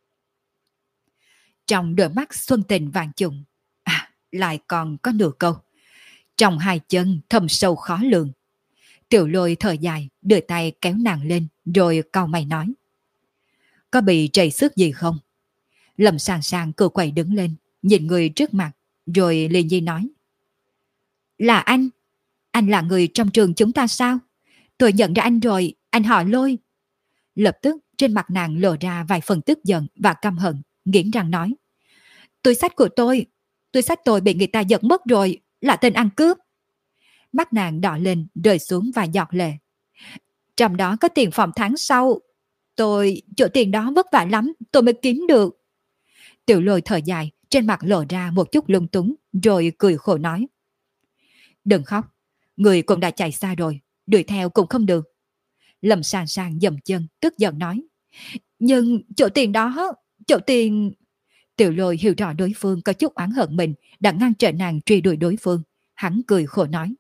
Trong đôi mắt xuân tình vàng trùng, lại còn có nửa câu. Trong hai chân thâm sâu khó lường. Tiểu Lôi thở dài, đưa tay kéo nàng lên, rồi cau mày nói. Có bị trầy xước gì không? Lâm Sàng Sàng cựa quậy đứng lên, nhìn người trước mặt, rồi liền nhi nói. Là anh là người trong trường chúng ta sao? Tôi nhận ra anh rồi, anh họ Lôi. Lập tức trên mặt nàng lộ ra vài phần tức giận và căm hận, nghiến răng nói. Túi xách tôi bị người ta giật mất rồi, là tên ăn cướp. Mắt nàng đỏ lên rơi xuống vài giọt lệ. Trong đó có tiền phòng tháng sau. Chỗ tiền đó vất vả lắm, tôi mới kiếm được. Tiểu Lôi thở dài, trên mặt lộ ra một chút lung túng, rồi cười khổ nói. Đừng khóc, người cũng đã chạy xa rồi, đuổi theo cũng không được. Lâm Sàng Sàng dầm chân, tức giận nói. Nhưng chỗ tiền... Tiểu Lôi hiểu rõ đối phương có chút oán hận mình đã ngăn trở nàng truy đuổi đối phương. Hắn cười khổ nói.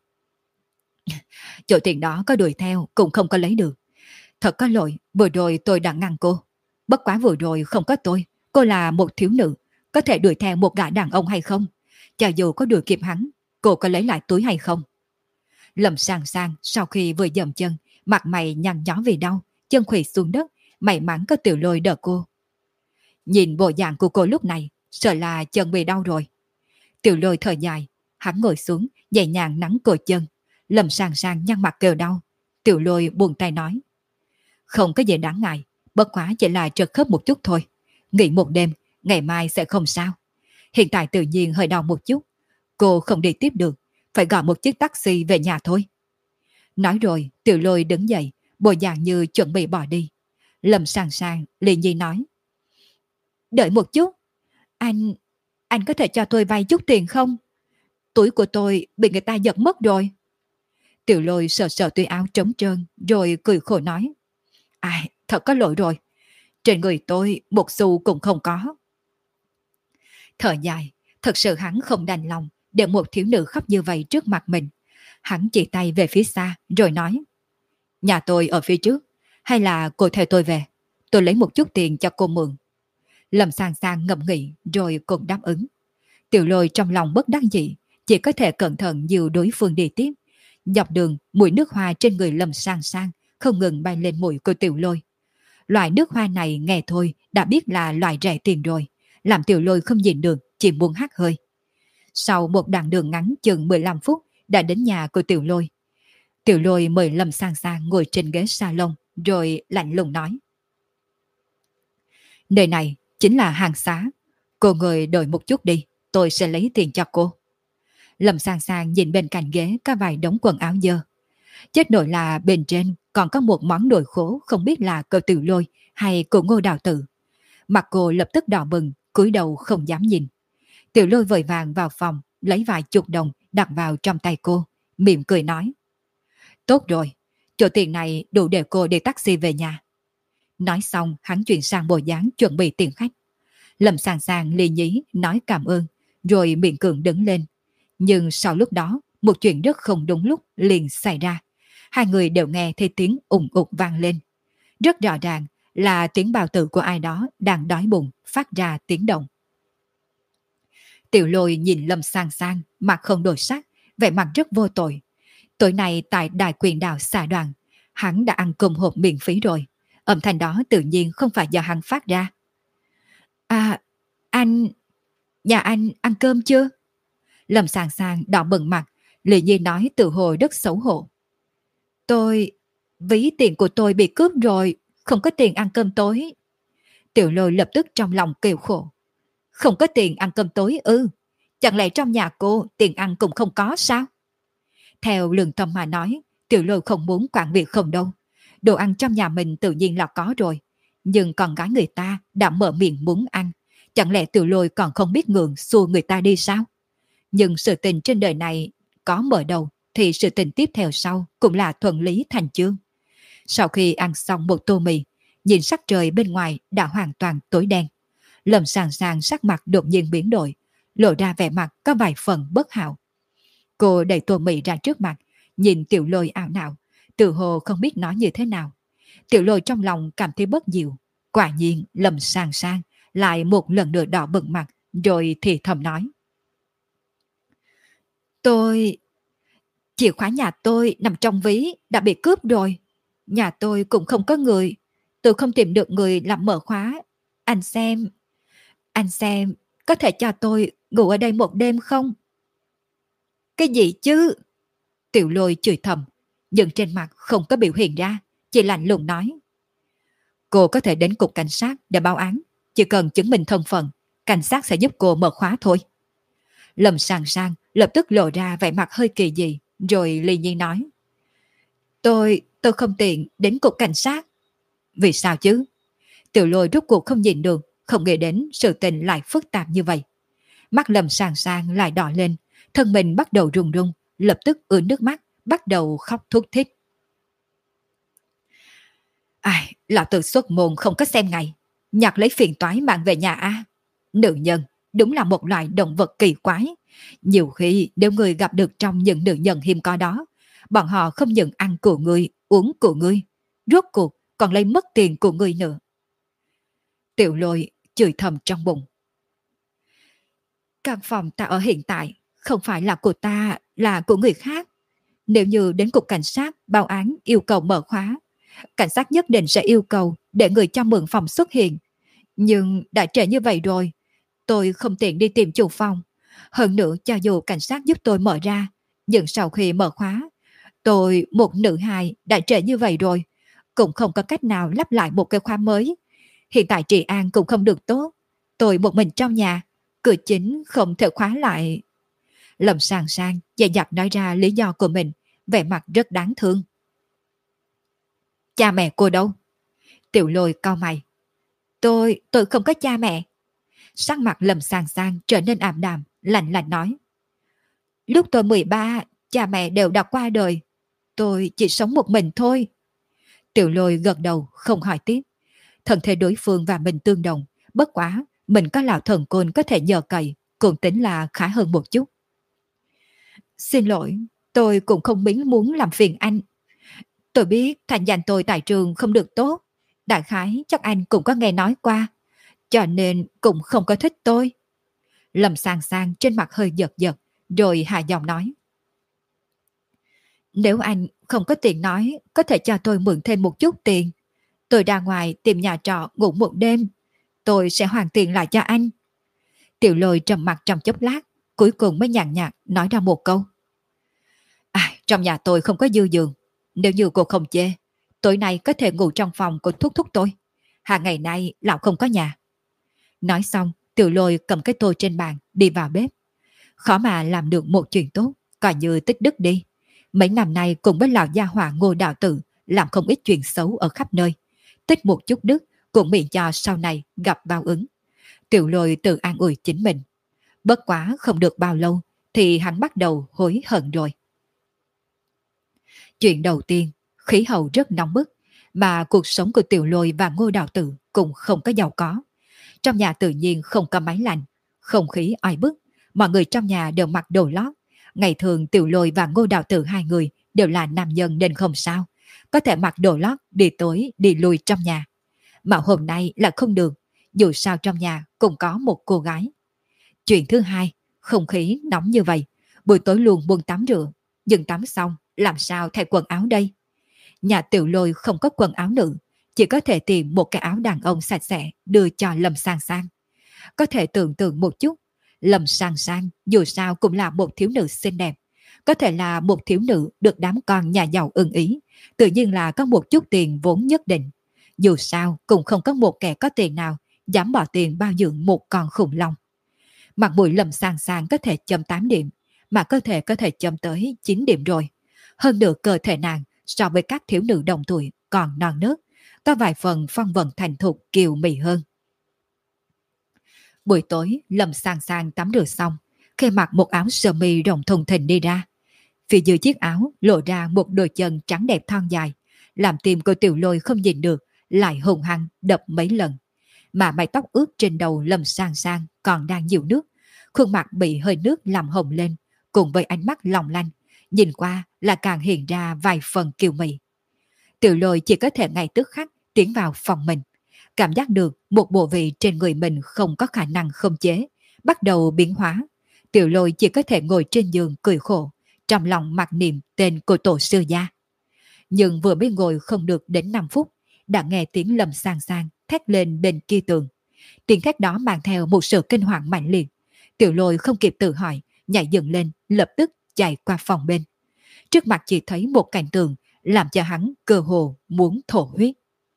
Chỗ tiền đó có đuổi theo cũng không có lấy được. Thật có lỗi, vừa rồi tôi đã ngăn cô. Bất quá vừa rồi không có tôi, cô là một thiếu nữ, có thể đuổi theo một gã đàn ông hay không? Cho dù có đuổi kịp hắn, cô có lấy lại túi hay không? Lâm Sàng Sàng sau khi vừa dậm chân, mặt mày nhăn nhó vì đau, chân khuỵu xuống đất, may mắn có Tiểu Lôi đỡ cô. Nhìn bộ dạng của cô lúc này, sợ là chân bị đau rồi. Tiểu Lôi thở dài, hắn ngồi xuống, nhẹ nhàng nắn cổ chân. Lâm Sàng Sàng nhăn mặt kêu đau. Tiểu Lôi buông tay nói. Không có gì đáng ngại, bất quá chỉ là trật khớp một chút thôi. Nghỉ một đêm, ngày mai sẽ không sao. Hiện tại tự nhiên hơi đau một chút. Cô không đi tiếp được, phải gọi một chiếc taxi về nhà thôi. Nói rồi, Tiểu Lôi đứng dậy, bộ dạng như chuẩn bị bỏ đi. Lâm Sàng Sàng liền nhi nói. Đợi một chút, anh có thể cho tôi vay chút tiền không? Túi của tôi bị người ta giật mất rồi. Tiểu Lôi sờ sờ túi áo trống trơn, rồi cười khổ nói. Ai, thật có lỗi rồi. Trên người tôi một xu cũng không có. Thở dài, thật sự hắn không đành lòng để một thiếu nữ khóc như vậy trước mặt mình. Hắn chỉ tay về phía xa, rồi nói. Nhà tôi ở phía trước, hay là cô theo tôi về? Tôi lấy một chút tiền cho cô mượn. Lâm Sàng Sàng ngẫm nghĩ, rồi cũng đáp ứng. Tiểu Lôi trong lòng bất đắc dĩ, chỉ có thể cẩn thận dìu đối phương đi tiếp. Dọc đường, mùi nước hoa trên người Lâm Sàng Sàng không ngừng bay lên mũi của Tiểu Lôi. Loại nước hoa này nghe thôi đã biết là loại rẻ tiền rồi, làm Tiểu Lôi không nhìn được, chỉ muốn hắt hơi. Sau một đoạn đường ngắn chừng 15 phút đã đến nhà của Tiểu Lôi. Tiểu Lôi mời Lâm Sàng Sàng ngồi trên ghế salon, rồi lạnh lùng nói. Nơi này chính là hàng xá, cô người đợi một chút đi, tôi sẽ lấy tiền cho cô. Lâm Sàng Sàng nhìn bên cạnh ghế có vài đống quần áo dơ. Chết nổi là bên trên còn có một món đồ khố không biết là của Tiểu Lôi hay của Ngô Đào Tử. Mặt cô lập tức đỏ bừng, cúi đầu không dám nhìn. Tiểu Lôi vội vàng vào phòng, lấy vài chục đồng đặt vào trong tay cô, mỉm cười nói. Tốt rồi, chỗ tiền này đủ để cô đi taxi về nhà. Nói xong hắn chuyển sang bộ dáng chuẩn bị tiền khách. Lâm Sàng Sàng lì nhí nói cảm ơn, rồi miệng cường đứng lên. Nhưng sau lúc đó, một chuyện rất không đúng lúc liền xảy ra. Hai người đều nghe thấy tiếng ùng ục vang lên. Rất rõ ràng là tiếng bào tử của ai đó đang đói bụng phát ra tiếng động. Tiểu Lôi nhìn Lâm Sàng Sàng, mặt không đổi sắc, vẻ mặt rất vô tội. Tối nay tại Đại Quyền Đảo Xà Đoàn, hắn đã ăn cơm hộp miễn phí rồi. Âm thanh đó tự nhiên không phải do hắn phát ra. À, nhà anh ăn cơm chưa? Lâm Sàng Sàng đỏ bừng mặt, Lệ Nhi nói từ hồi rất xấu hổ. Ví tiền của tôi bị cướp rồi, không có tiền ăn cơm tối. Tiểu Lôi lập tức trong lòng kêu khổ. Không có tiền ăn cơm tối ư? Chẳng lẽ trong nhà cô tiền ăn cũng không có sao? Theo Lương Tâm mà nói, Tiểu Lôi không muốn quản việc không đâu. Đồ ăn trong nhà mình tự nhiên là có rồi. Nhưng con gái người ta đã mở miệng muốn ăn. Chẳng lẽ Tiểu Lôi còn không biết ngượng xua người ta đi sao? Nhưng sự tình trên đời này có mở đầu thì sự tình tiếp theo sau cũng là thuận lý thành chương. Sau khi ăn xong một tô mì, nhìn sắc trời bên ngoài đã hoàn toàn tối đen. Lâm Sàng Sàng sắc mặt đột nhiên biến đổi, lộ ra vẻ mặt có vài phần bất hảo. Cô đẩy tô mì ra trước mặt, nhìn Tiểu Lôi ảo não, tự hồ không biết nói như thế nào. Tiểu Lôi trong lòng cảm thấy bất diệu. Quả nhiên Lâm Sàng Sàng lại một lần nữa đỏ bừng mặt, rồi thì thầm nói. Tôi... Chìa khóa nhà tôi nằm trong ví, đã bị cướp rồi. Nhà tôi cũng không có người. Tôi không tìm được người làm mở khóa. Anh xem, có thể cho tôi ngủ ở đây một đêm không? Cái gì chứ? Tiểu Lôi chửi thầm, nhưng trên mặt không có biểu hiện ra, chỉ lạnh lùng nói. Cô có thể đến cục cảnh sát để báo án. Chỉ cần chứng minh thân phận, cảnh sát sẽ giúp cô mở khóa thôi. Lâm Sàng Sàng lập tức lộ ra vẻ mặt hơi kỳ dị, rồi Ly Nhi nói. Tôi không tiện đến cục cảnh sát. Vì sao chứ? Tiểu Lôi rốt cuộc không nhìn được, không nghĩ đến sự tình lại phức tạp như vậy. Mắt Lâm Sàng Sàng lại đỏ lên, thân mình bắt đầu run run, lập tức ướt nước mắt, bắt đầu khóc thút thít. Ai, lão tử xuất môn không có xem ngày, nhặt lấy phiền toái mang về nhà a. Nữ nhân đúng là một loại động vật kỳ quái. Nhiều khi nếu người gặp được trong những nữ nhân hiếm có đó, bọn họ không những ăn của người, uống của người, rốt cuộc còn lấy mất tiền của người nữa. Tiểu Lôi chửi thầm trong bụng. Căn phòng ta ở hiện tại không phải là của ta, là của người khác. Nếu như đến cục cảnh sát báo án yêu cầu mở khóa, cảnh sát nhất định sẽ yêu cầu để người cho mượn phòng xuất hiện. Nhưng đã trễ như vậy rồi, tôi không tiện đi tìm chủ phòng. Hơn nữa cho dù cảnh sát giúp tôi mở ra, nhưng sau khi mở khóa, tôi một nữ hài đã trễ như vậy rồi, cũng không có cách nào lắp lại một cái khóa mới. Hiện tại trị an cũng không được tốt. Tôi một mình trong nhà, cửa chính không thể khóa lại. Lâm Sàng Sàng dè dặt nói ra lý do của mình, vẻ mặt rất đáng thương. Cha mẹ cô đâu? Tiểu Lôi cau mày. Tôi không có cha mẹ. Sắc mặt Lâm Sàng Sàng trở nên ảm đạm, lạnh lạnh nói. Lúc tôi 13, cha mẹ đều đã qua đời. Tôi chỉ sống một mình thôi. Tiểu Lôi gật đầu không hỏi tiếp. Thân thể đối phương và mình tương đồng, bất quá mình có lão thần côn có thể nhờ cậy, cũng tính là khá hơn một chút. Xin lỗi, tôi cũng không muốn làm phiền anh. Tôi biết thành danh tôi tại trường không được tốt, đại khái chắc anh cũng có nghe nói qua, cho nên cũng không có thích tôi. Lâm Sàng Sàng trên mặt hơi giật giật, rồi hạ giọng nói. Nếu anh không có tiền nói, có thể cho tôi mượn thêm một chút tiền. Tôi ra ngoài tìm nhà trọ ngủ một đêm, tôi sẽ hoàn tiền lại cho anh. Tiểu Lôi trầm mặt trong chốc lát, cuối cùng mới nhàn nhạt nói ra một câu. Trong nhà tôi không có dư giường, nếu như cô không chê, tối nay có thể ngủ trong phòng của thúc thúc tôi. Hàng ngày nay lão không có nhà. Nói xong, Tiểu Lôi cầm cái tô trên bàn đi vào bếp. Khó mà làm được một chuyện tốt, coi như tích đức đi. Mấy năm nay cùng với lão gia hỏa Ngô Đạo Tử làm không ít chuyện xấu ở khắp nơi. Tích một chút đức cũng miễn cho sau này gặp báo ứng. Tiểu Lôi tự an ủi chính mình. Bất quá không được bao lâu thì hắn bắt đầu hối hận rồi. Chuyện đầu tiên, khí hậu rất nóng bức, mà cuộc sống của Tiểu Lôi và Ngô Đạo Tử cũng không có giàu có. Trong nhà tự nhiên không có máy lạnh, không khí oi bức, mọi người trong nhà đều mặc đồ lót. Ngày thường Tiểu Lôi và Ngô Đạo Tử hai người đều là nam nhân nên không sao, có thể mặc đồ lót đi tối đi lui trong nhà. Mà hôm nay là không được, dù sao trong nhà cũng có một cô gái. Chuyện thứ hai, không khí nóng như vậy, buổi tối luôn buồn tắm rửa, nhưng tắm xong làm sao thay quần áo đây? Nhà Tiểu Lôi không có quần áo nữ, chỉ có thể tìm một cái áo đàn ông sạch sẽ đưa cho Lâm Sàng Sàng. Có thể tưởng tượng một chút, Lâm Sàng Sàng dù sao cũng là một thiếu nữ xinh đẹp, Có thể là một thiếu nữ được đám con nhà giàu ưng ý, tự nhiên là có một chút tiền vốn nhất định. Dù sao cũng không có một kẻ có tiền nào dám bỏ tiền bao dưỡng một con khủng long. Mặt mũi Lâm Sàng Sàng có thể châm 8 điểm, mà cơ thể có thể châm tới 9 điểm rồi. Hơn nữa cơ thể nàng so với các thiếu nữ đồng tuổi còn non nớt, có vài phần phong vận thành thục kiều mị hơn. Buổi tối, Lâm Sàng Sàng tắm rửa xong, khi mặc một áo sơ mi rộng thùng thình đi ra. Phía dưới chiếc áo lộ ra một đôi chân trắng đẹp thon dài, làm tim cô Tiểu Lôi không nhìn được, lại hùng hăng đập mấy lần. Mà mái tóc ướt trên đầu Lâm Sàng Sàng còn đang nhiều nước, khuôn mặt bị hơi nước làm hồng lên, cùng với ánh mắt long lanh, nhìn qua là càng hiện ra vài phần kiều mị. Tiểu Lôi chỉ có thể ngay tức khắc tiến vào phòng mình, cảm giác được một bộ vị trên người mình không có khả năng khống chế, bắt đầu biến hóa. Tiểu Lôi chỉ có thể ngồi trên giường cười khổ, trong lòng mặc niệm tên của tổ sư gia. Nhưng vừa mới ngồi không được đến 5 phút, đã nghe tiếng Lâm Sàng Sàng thét lên bên kia tường. Tiếng thét đó mang theo một sự kinh hoàng mạnh liệt. Tiểu Lôi không kịp tự hỏi, nhảy dựng lên, lập tức chạy qua phòng bên. Trước mặt chỉ thấy một cảnh tượng làm cho hắn cơ hồ muốn thổ huyết.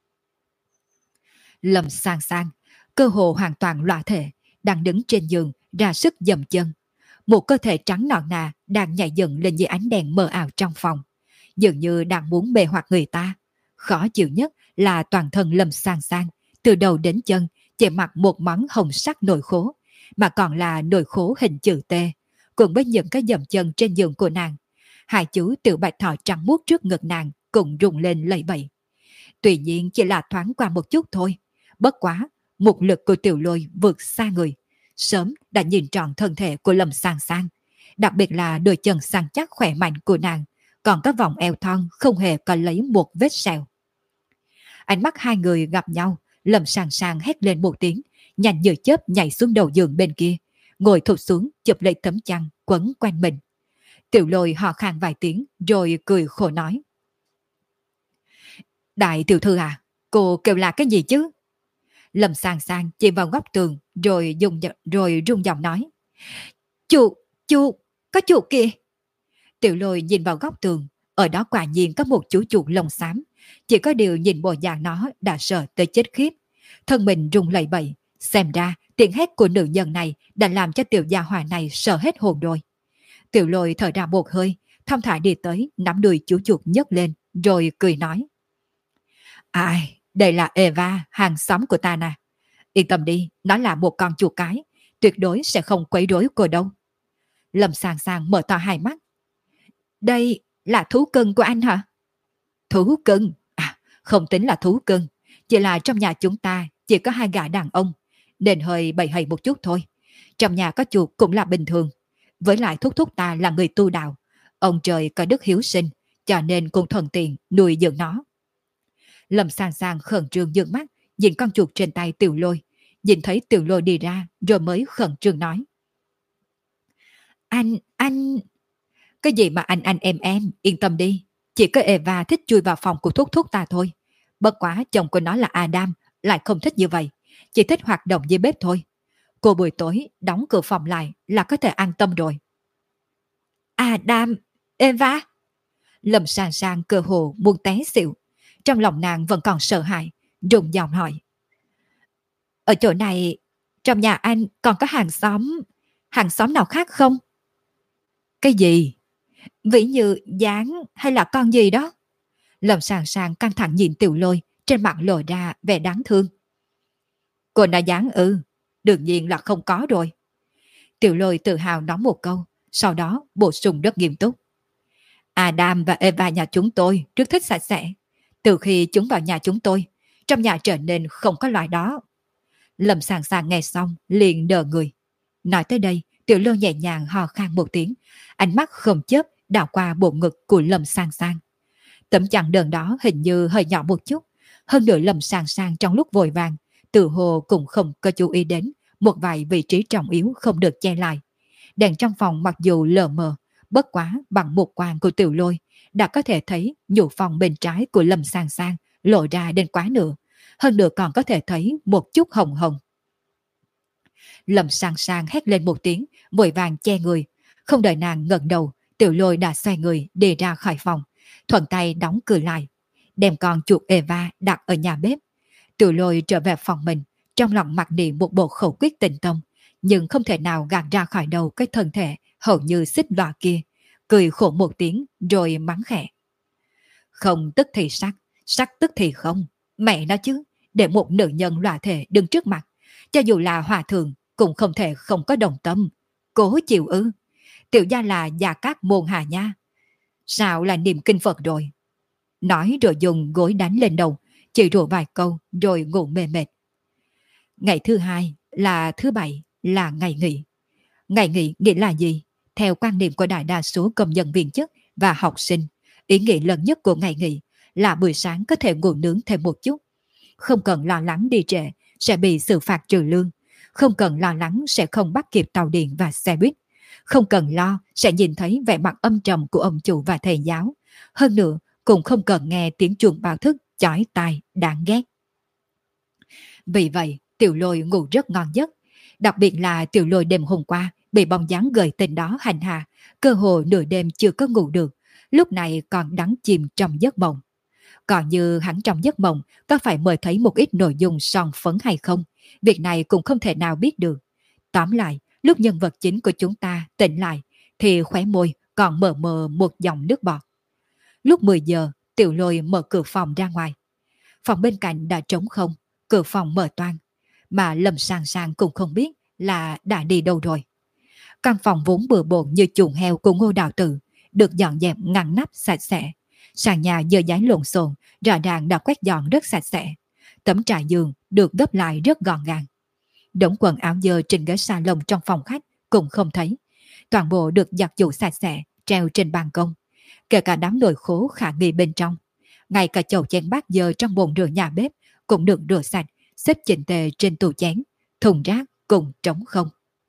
Lâm Sàng Sàng cơ hồ hoàn toàn lõa thể, đang đứng trên giường ra sức dầm chân. Một cơ thể trắng nõn nà đang nhảy dựng lên dưới ánh đèn mờ ảo trong phòng, dường như đang muốn mê hoặc người ta. Khó chịu nhất là toàn thân Lâm Sàng Sàng từ đầu đến chân chỉ mặc một món hồng sắc nồi khố, mà còn là nồi khố hình chữ T, cùng với những cái dầm chân trên giường của nàng. Hai chú tiểu bạch thỏ trắng muốt trước ngực nàng cũng rung lên lẩy bẩy. Tuy nhiên chỉ là thoáng qua một chút thôi, bất quá một lực của Tiểu Lôi vượt xa người, sớm đã nhìn trọn thân thể của Lâm Sàng Sàng, đặc biệt là đôi chân săn chắc khỏe mạnh của nàng, còn có vòng eo thon không hề có lấy một vết sẹo. Ánh mắt hai người gặp nhau, Lâm Sàng Sàng hét lên một tiếng, nhanh như chớp nhảy xuống đầu giường bên kia, ngồi thụt xuống chụp lấy tấm chăn quấn quanh mình. Tiểu Lôi hò khan vài tiếng rồi cười khổ nói: Đại tiểu thư à, cô kêu là cái gì chứ? Lâm Sàng Sàng chỉ vào góc tường rồi rung giọng nói: Chuột, có chuột kìa. Tiểu Lôi nhìn vào góc tường, ở đó quả nhiên có một chú chuột lông xám, chỉ có điều nhìn bộ dạng nó đã sợ tới chết khiếp, thân mình rung lẩy bẩy. Xem ra tiếng hét của nữ nhân này đã làm cho tiểu gia hỏa này sợ hết hồn rồi. Tiểu Lôi thở ra một hơi, thong thả đi tới nắm đuôi chú chuột nhấc lên, rồi cười nói: Ai, đây là Eva, hàng xóm của ta nè. Yên tâm đi, nó là một con chuột cái, tuyệt đối sẽ không quấy rối cô đâu. Lâm Sàng Sàng mở to hai mắt. Đây là thú cưng của anh hả? Thú cưng? À, không tính là thú cưng, chỉ là trong nhà chúng ta chỉ có hai gã đàn ông, nên hơi bầy hầy một chút thôi. Trong nhà có chuột cũng là bình thường. Với lại thúc thúc ta là người tu đạo, ông trời có đức hiếu sinh, cho nên cũng thuận tiện nuôi dưỡng nó. Lâm Sàng Sàng khẩn trương dương mắt nhìn con chuột trên tay Tiểu Lôi, nhìn thấy Tiểu Lôi đi ra rồi mới khẩn trương nói: Anh... Cái gì mà anh em, yên tâm đi. Chỉ có Eva thích chui vào phòng của thúc thúc ta thôi. Bất quá chồng của nó là Adam lại không thích như vậy, chỉ thích hoạt động dưới bếp thôi. Cô buổi tối đóng cửa phòng lại là có thể an tâm rồi. Adam, Eva. Lâm Sàng Sàng cơ hồ buông té xỉu. Trong lòng nàng vẫn còn sợ hãi, rùng giọng hỏi: Ở chỗ này, trong nhà anh còn có hàng xóm nào khác không? Cái gì? Vĩ Như, Giáng hay là con gì đó? Lâm Sàng Sàng căng thẳng nhìn Tiểu Lôi, trên mặt lộ ra vẻ đáng thương. Cô nói Giáng ư? Đương nhiên là không có rồi. Tiểu Lôi tự hào nói một câu, sau đó bổ sung rất nghiêm túc: Adam và Eva nhà chúng tôi rất thích sạch sẽ. Từ khi chúng vào nhà chúng tôi, trong nhà trở nên không có loại đó. Lâm Sàng Sàng nghe xong liền đờ người. Nói tới đây, Tiểu Lôi nhẹ nhàng hò khan một tiếng, ánh mắt không chớp đảo qua bộ ngực của Lâm Sàng Sàng. Tấm chăn đơn đó hình như hơi nhỏ một chút, hơn nữa Lâm Sàng Sàng trong lúc vội vàng, tự hồ cũng không có chú ý đến một vài vị trí trọng yếu không được che lại. Đèn trong phòng mặc dù lờ mờ, bất quá bằng một quang của Tiểu Lôi đã có thể thấy nhũ phòng bên trái của Lâm Sàng Sàng lộ ra đến quá nửa, hơn nữa còn có thể thấy một chút hồng hồng. Lâm Sàng Sàng hét lên một tiếng, vội vàng che người, không đợi nàng ngẩng đầu, Tiểu Lôi đã xoay người đi ra khỏi phòng, thuận tay đóng cửa lại, đem con chuột Eva đặt ở nhà bếp. Tiểu Lôi trở về phòng mình, trong lòng mặc niệm một bộ khẩu quyết tịnh tâm, nhưng không thể nào gạt ra khỏi đầu cái thân thể hầu như xích đọa kia, cười khổ một tiếng rồi mắng khẽ. Không tức thì sắc, sắc tức thì không. Mẹ nó chứ, để một nữ nhân lõa thể đứng trước mặt, cho dù là hòa thượng cũng không thể không có đồng tâm. Cố chịu ư? Tiểu gia là Gia Cát Môn Hà nha. Sao là niệm kinh Phật rồi? Nói rồi dùng gối đánh lên đầu, chỉ rủa vài câu rồi ngủ mê mệt. Ngày thứ hai là thứ bảy là ngày nghỉ. Ngày nghỉ nghĩa là gì? Theo quan niệm của đại đa số công nhân viên chức và học sinh, ý nghĩa lớn nhất của ngày nghỉ là buổi sáng có thể ngủ nướng thêm một chút. Không cần lo lắng đi trễ sẽ bị xử phạt trừ lương. Không cần lo lắng sẽ không bắt kịp tàu điện và xe buýt. Không cần lo sẽ nhìn thấy vẻ mặt âm trầm của ông chủ và thầy giáo. Hơn nữa, cũng không cần nghe tiếng chuông báo thức chói tai đáng ghét. Vì vậy, Tiểu Lôi ngủ rất ngon giấc. Đặc biệt là Tiểu Lôi đêm hôm qua bị bóng dáng gợi tình đó hành hạ, cơ hồ nửa đêm chưa có ngủ được, lúc này còn đắm chìm trong giấc mộng. Còn như hắn trong giấc mộng có phải mời thấy một ít nội dung son phấn hay không, việc này cũng không thể nào biết được. Tóm lại, lúc nhân vật chính của chúng ta tỉnh lại thì khóe môi còn mờ mờ một dòng nước bọt. Lúc 10 giờ, Tiểu Lôi mở cửa phòng ra ngoài. Phòng bên cạnh đã trống không, cửa phòng mở toang, mà Lâm Sang Sang cũng không biết là đã đi đâu rồi. Căn phòng vốn bừa bộn như chuồng heo của Ngô Đạo Tử được dọn dẹp ngăn nắp sạch sẽ. Sàn nhà dơ giấy lộn xộn, rõ ràng đã quét dọn rất sạch sẽ. Tấm trải giường được gấp lại rất gọn gàng. Đống quần áo dơ trên ghế salon trong phòng khách cũng không thấy. Toàn bộ được giặt giũ sạch sẽ, treo trên ban công. Kể cả đám nồi khố khả nghi bên trong. Ngay cả chậu chén bát dơ trong bồn rửa nhà bếp cũng được rửa sạch, xếp chỉnh tề trên tủ chén. Thùng rác cũng trống không.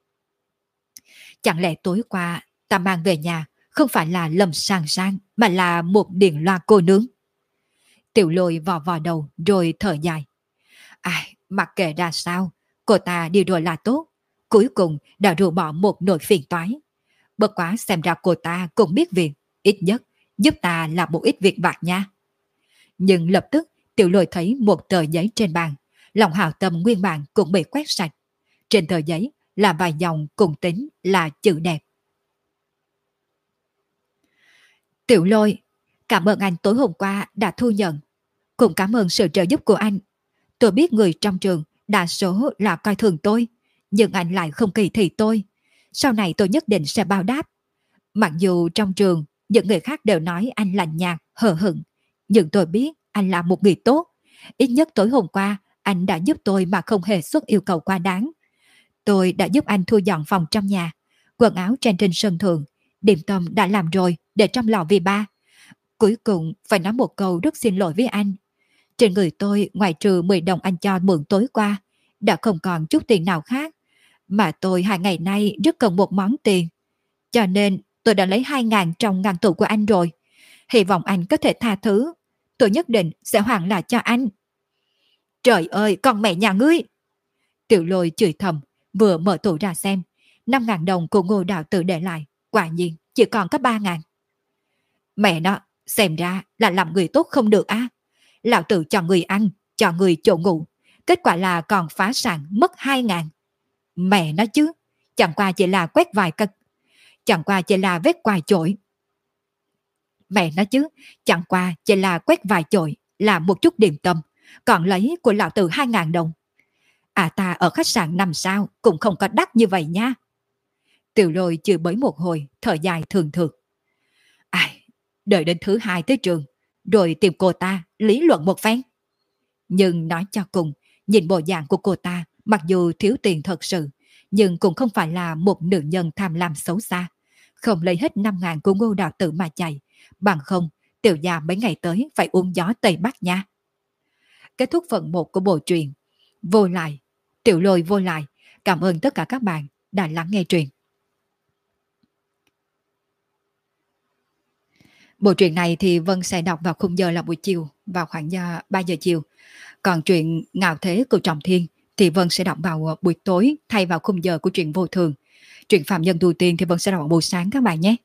Chẳng lẽ tối qua ta mang về nhà không phải là Lâm Sang Sang mà là một điền loa cô nướng? Tiểu Lôi vò vò đầu rồi thở dài. Ai, mặc kệ ra sao, cô ta đi rồi là tốt. Cuối cùng đã rũ bỏ một nỗi phiền toái. Bất quá xem ra cô ta cũng biết việc, ít nhất giúp ta làm một ít việc vặt nha. Nhưng lập tức Tiểu Lôi thấy một tờ giấy trên bàn, lòng hảo tâm nguyên bản cũng bị quét sạch. Trên tờ giấy là vài dòng cùng tính là chữ đẹp. Tiểu Lôi, cảm ơn anh tối hôm qua đã thu nhận. Cũng cảm ơn sự trợ giúp của anh. Tôi biết người trong trường đa số là coi thường tôi, nhưng anh lại không kỳ thị tôi. Sau này tôi nhất định sẽ báo đáp. Mặc dù trong trường những người khác đều nói anh lạnh nhạt, hờ hững, nhưng tôi biết anh là một người tốt. Ít nhất tối hôm qua anh đã giúp tôi mà không hề xuất yêu cầu quá đáng. Tôi đã giúp anh thu dọn phòng trong nhà, quần áo trên sân thượng, điểm tâm đã làm rồi để trong lò vi ba. Cuối cùng phải nói một câu rất xin lỗi với anh. Trên người tôi ngoài trừ 10 đồng anh cho mượn tối qua, đã không còn chút tiền nào khác. Mà tôi 2 ngày nay rất cần một món tiền. Cho nên tôi đã lấy 2.000 trong ngăn tủ của anh rồi. Hy vọng anh có thể tha thứ. Tôi nhất định sẽ hoàn lại cho anh. Trời ơi, con mẹ nhà ngươi! Tiểu Lôi chửi thầm, vừa mở tủ ra xem. 5.000 đồng của Ngô Đạo Tử để lại, quả nhiên chỉ còn có 3.000. Mẹ nó, xem ra là làm người tốt không được á. Lão Tử cho người ăn, cho người chỗ ngủ. Kết quả là còn phá sản mất 2.000. Mẹ nó chứ, chẳng qua chỉ là quét vài cân. Chẳng qua chỉ là vết vài chổi. Mẹ nó chứ, chẳng qua chỉ là quét vài chổi, làm một chút điểm tâm, còn lấy của lão Tử 2.000 đồng. À ta ở khách sạn 5 sao cũng không có đắt như vậy nha. Tiểu Lôi chửi bới một hồi, thở dài thường thượt. Ai, đợi đến thứ 2 tới trường, rồi tìm cô ta lý luận một phen. Nhưng nói cho cùng, nhìn bộ dạng của cô ta, mặc dù thiếu tiền thật sự, nhưng cũng không phải là một nữ nhân tham lam xấu xa. Không lấy hết 5.000 của Ngô Đạo Tử mà chạy, bằng không, tiểu gia mấy ngày tới phải uống gió Tây Bắc nha. Kết thúc phần 1 của bộ truyện Vô Lại, Tiểu Lôi Vô Lại. Cảm ơn tất cả các bạn đã lắng nghe truyện. Bộ truyện này thì Vân sẽ đọc vào khung giờ là buổi chiều, vào khoảng 3 giờ chiều. Còn truyện Ngạo Thế của Trọng Thiên thì Vân sẽ đọc vào buổi tối thay vào khung giờ của truyện Vô Thường. Truyện Phạm Nhân Tu Tiên thì Vân sẽ đọc vào buổi sáng các bạn nhé.